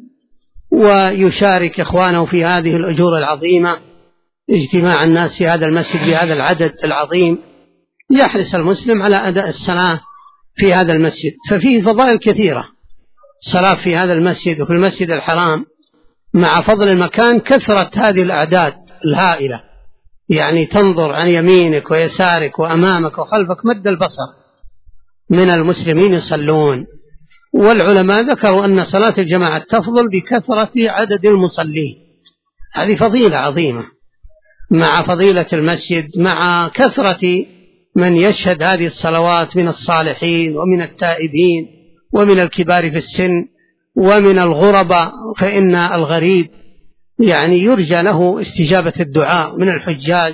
ويشارك إخوانه في هذه الأجور العظيمة، اجتماع الناس في هذا المسجد بهذا العدد العظيم. يحرص المسلم على أداء الصلاة في هذا المسجد، ففيه فضائل كثيرة. الصلاة في هذا المسجد وفي المسجد الحرام مع فضل المكان كثرة هذه الأعداد الهائلة، يعني تنظر عن يمينك ويسارك وأمامك وخلفك مد البصر من المسلمين يصلون. والعلماء ذكروا أن صلاة الجماعة تفضل بكثرة عدد المصلين. هذه فضيلة عظيمة مع فضيلة المسجد، مع كثرة من يشهد هذه الصلوات من الصالحين ومن التائبين ومن الكبار في السن ومن الغرباء. فإن الغريب يعني يرجى له استجابة الدعاء من الحجاج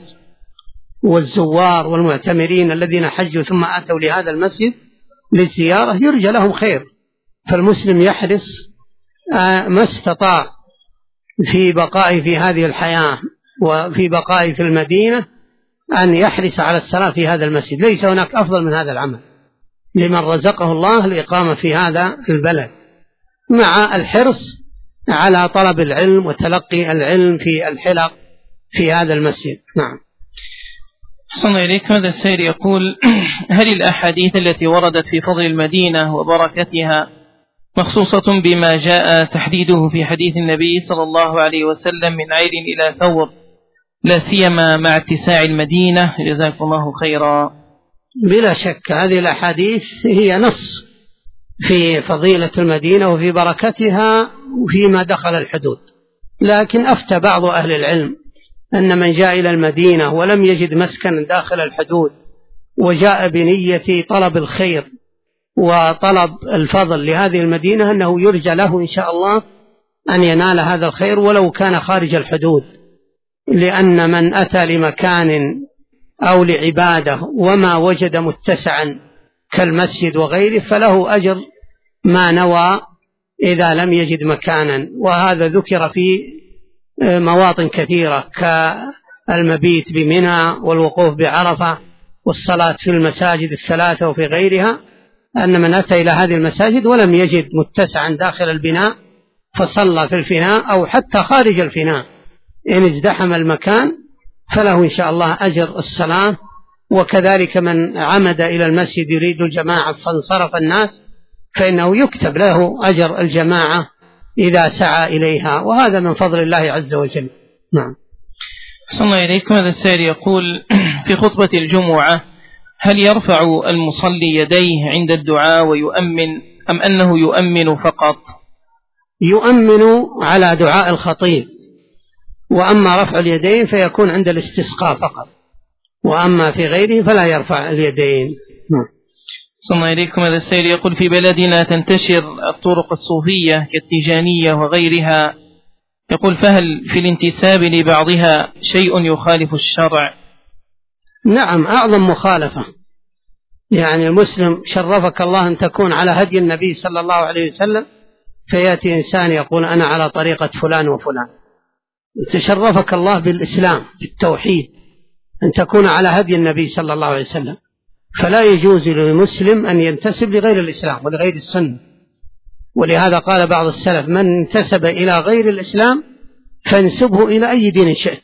والزوار والمعتمرين الذين حجوا ثم أتوا لهذا المسجد للزيارة، يرجى لهم خير. فالمسلم يحرص ما استطاع في بقائه في هذه الحياة وفي بقائه في المدينة أن يحرص على الصلاة في هذا المسجد. ليس هناك أفضل من هذا العمل لمن رزقه الله الإقامة في هذا البلد، مع الحرص على طلب العلم وتلقي العلم في الحلق في هذا المسجد. نعم. أحسن إليك. هذا السائل يقول: هل الأحاديث التي وردت في فضل المدينة وبركتها مخصوصة بما جاء تحديده في حديث النبي صلى الله عليه وسلم من عير إلى ثور، لا سيما مع اتساع المدينة؟ جزاكم الله خيرا. بلا شك هذه الأحاديث هي نص في فضيلة المدينة وفي بركتها وفيما دخل الحدود، لكن أفتى بعض أهل العلم أن من جاء إلى المدينة ولم يجد مسكنا داخل الحدود وجاء بنية طلب الخير وطلب الفضل لهذه المدينة أنه يرجى له إن شاء الله أن ينال هذا الخير ولو كان خارج الحدود، لأن من أتى لمكان أو لعبادة وما وجد متسعا كالمسجد وغيره فله أجر ما نوى إذا لم يجد مكانا. وهذا ذكر في مواطن كثيرة كالمبيت بمنى والوقوف بعرفة والصلاة في المساجد الثلاثة وفي غيرها، أن من أتى إلى هذه المساجد ولم يجد متسعا داخل البناء فصلى في الفناء أو حتى خارج الفناء إن ازدحم المكان فله إن شاء الله أجر الصلاة. وكذلك من عمد إلى المسجد يريد الجماعة فانصرف الناس فإنه يكتب له أجر الجماعة إذا سعى إليها، وهذا من فضل الله عز وجل. نعم. أحسن الله إليكم. هذا السائل يقول: في خطبة الجمعة هل يرفع المصلي يديه عند الدعاء ويؤمن أم أنه يؤمن فقط؟ يؤمن على دعاء الخطيب، وأما رفع اليدين فيكون عند الاستسقاء فقط، وأما في غيره فلا يرفع اليدين. صلى الله عليكم. هذا السائل يقول: في بلدنا تنتشر الطرق الصوفية كالتيجانية وغيرها، يقول: فهل في الانتساب لبعضها شيء يخالف الشرع؟ نعم، أعظم مخالفة. يعني المسلم شرفك الله أن تكون على هدي النبي صلى الله عليه وسلم، فيأتي إنسان يقول أنا على طريقة فلان وفلان. تشرفك الله بالإسلام بالتوحيد أن تكون على هدي النبي صلى الله عليه وسلم، فلا يجوز للمسلم أن ينتسب لغير الإسلام ولغير السنة. ولهذا قال بعض السلف: من انتسب إلى غير الإسلام فانسبه إلى أي دين شئت.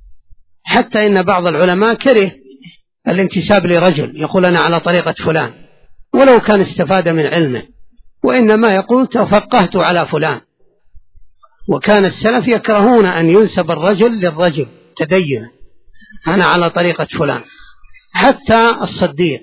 حتى إن بعض العلماء كره الانتساب لرجل يقول أنا على طريقة فلان ولو كان استفاد من علمه، وإنما يقول تفقهت على فلان. وكان السلف يكرهون أن ينسب الرجل للرجل تدين، أنا على طريقة فلان. حتى الصديق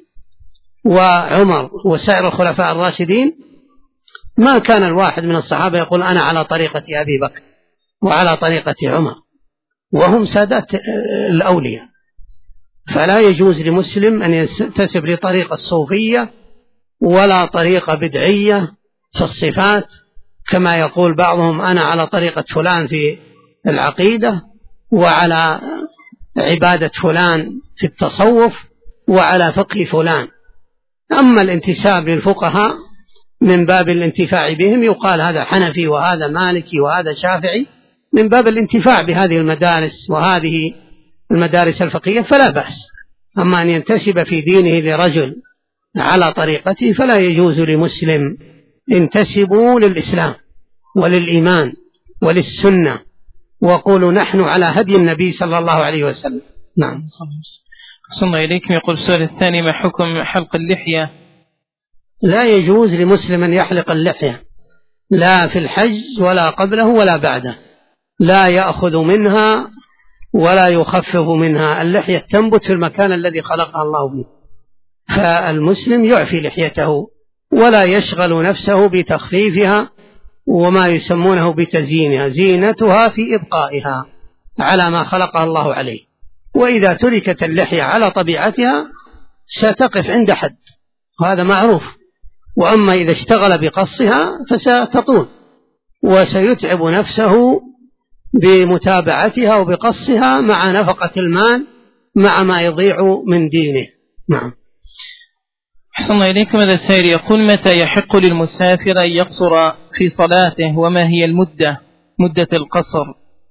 وعمر وسائر الخلفاء الراشدين ما كان الواحد من الصحابة يقول أنا على طريقة أبي بكر وعلى طريقة عمر، وهم سادات الأولياء. فلا يجوز لمسلم أن ينتسب لطريقة صوفية ولا طريقة بدعية في الصفات، كما يقول بعضهم أنا على طريقة فلان في العقيدة وعلى عبادة فلان في التصوف وعلى فقه فلان. أما الانتساب للفقهاء من باب الانتفاع بهم، يقال هذا حنفي وهذا مالكي وهذا شافعي، من باب الانتفاع بهذه المدارس وهذه المدارس الفقهية فلا بأس. أما أن ينتسب في دينه لرجل على طريقته فلا يجوز لمسلم. انتسبوا للإسلام وللإيمان وللسنة وقولوا نحن على هدي النبي صلى الله عليه وسلم. نعم. صلى الله إليكم. يقول السؤال الثاني: ما حكم حلق اللحية؟ لا يجوز لمسلم أن يحلق اللحية، لا في الحج ولا قبله ولا بعده، لا يأخذ منها ولا يخفف منها. اللحية تنبت في المكان الذي خلقها الله به، فالمسلم يعفي لحيته ولا يشغل نفسه بتخفيفها وما يسمونه بتزيينها، زينتها في إبقائها على ما خلقها الله عليه. وإذا تركت اللحية على طبيعتها ستقف عند حد، وهذا معروف. وأما إذا اشتغل بقصها فستطول وسيتعب نفسه بمتابعتها وبقصها مع نفقة المال مع ما يضيع من دينه. نعم. أحسن الله إليكم. هذا السائل يقول: متى يحق للمسافر أن يقصر في صلاته، وما هي مدة القصر؟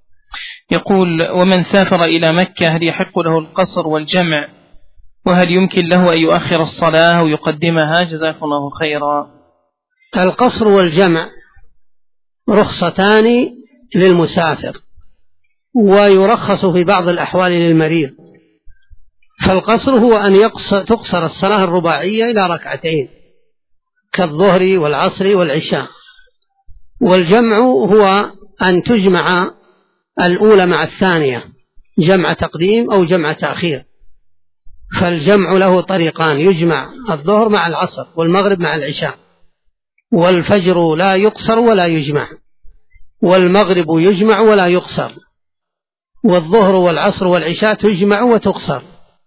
يقول: ومن سافر إلى مكة هل يحق له القصر والجمع، وهل يمكن له أن يؤخر الصلاة ويقدمها؟ جزاكم الله خيرا. القصر والجمع رخصتان للمسافر، ويرخص في بعض الأحوال للمريض. فالقصر هو أن تقصر الصلاة الرباعية إلى ركعتين كالظهر والعصر والعشاء. والجمع هو أن تجمع الأولى مع الثانية، جمع تقديم أو جمع تأخير. فالجمع له طريقان: يجمع الظهر مع العصر والمغرب مع العشاء، والفجر لا يقصر ولا يجمع، والمغرب يجمع ولا يقصر، والظهر والعصر والعشاء تجمع وتقصر.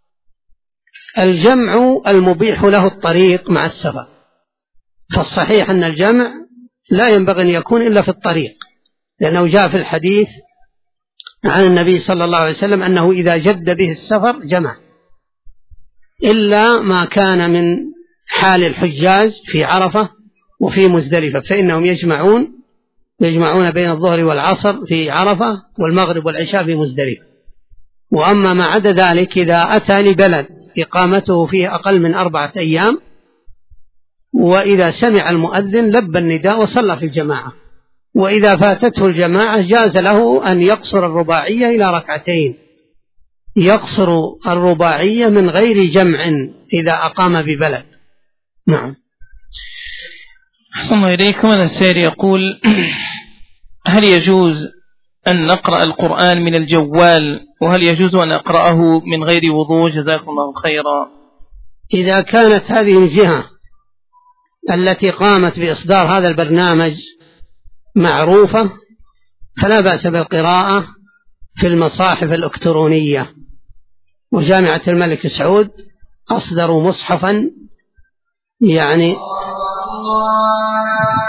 الجمع المبيح له الطريق مع السفر، فالصحيح أن الجمع لا ينبغي أن يكون إلا في الطريق، لأنه جاء في الحديث عن النبي صلى الله عليه وسلم أنه إذا جد به السفر جمع، إلا ما كان من حال الحجاج في عرفة وفي مزدلفة، فإنهم يجمعون بين الظهر والعصر في عرفة والمغرب والعشاء في مزدلفة. وأما ما عدا ذلك إذا أتى لبلد إقامته فيه أقل من 4 أيام، وإذا سمع المؤذن لبى النداء وصلى في الجماعة، وإذا فاتته الجماعة جاز له أن يقصر الرباعية إلى ركعتين، يقصر الرباعية من غير جمع إذا أقام ببلد. نعم. أحسن الله إليكم. هذا السائل يقول: هل يجوز أن نقرأ القرآن من الجوال، وهل يجوز أن أقرأه من غير وضوء؟ جزاكم الله خيرا. إذا كانت هذه الجهة التي قامت بإصدار هذا البرنامج معروفة فلا بأس بالقراءة في المصاحف الإلكترونية، وجامعة الملك سعود أصدروا مصحفا يعني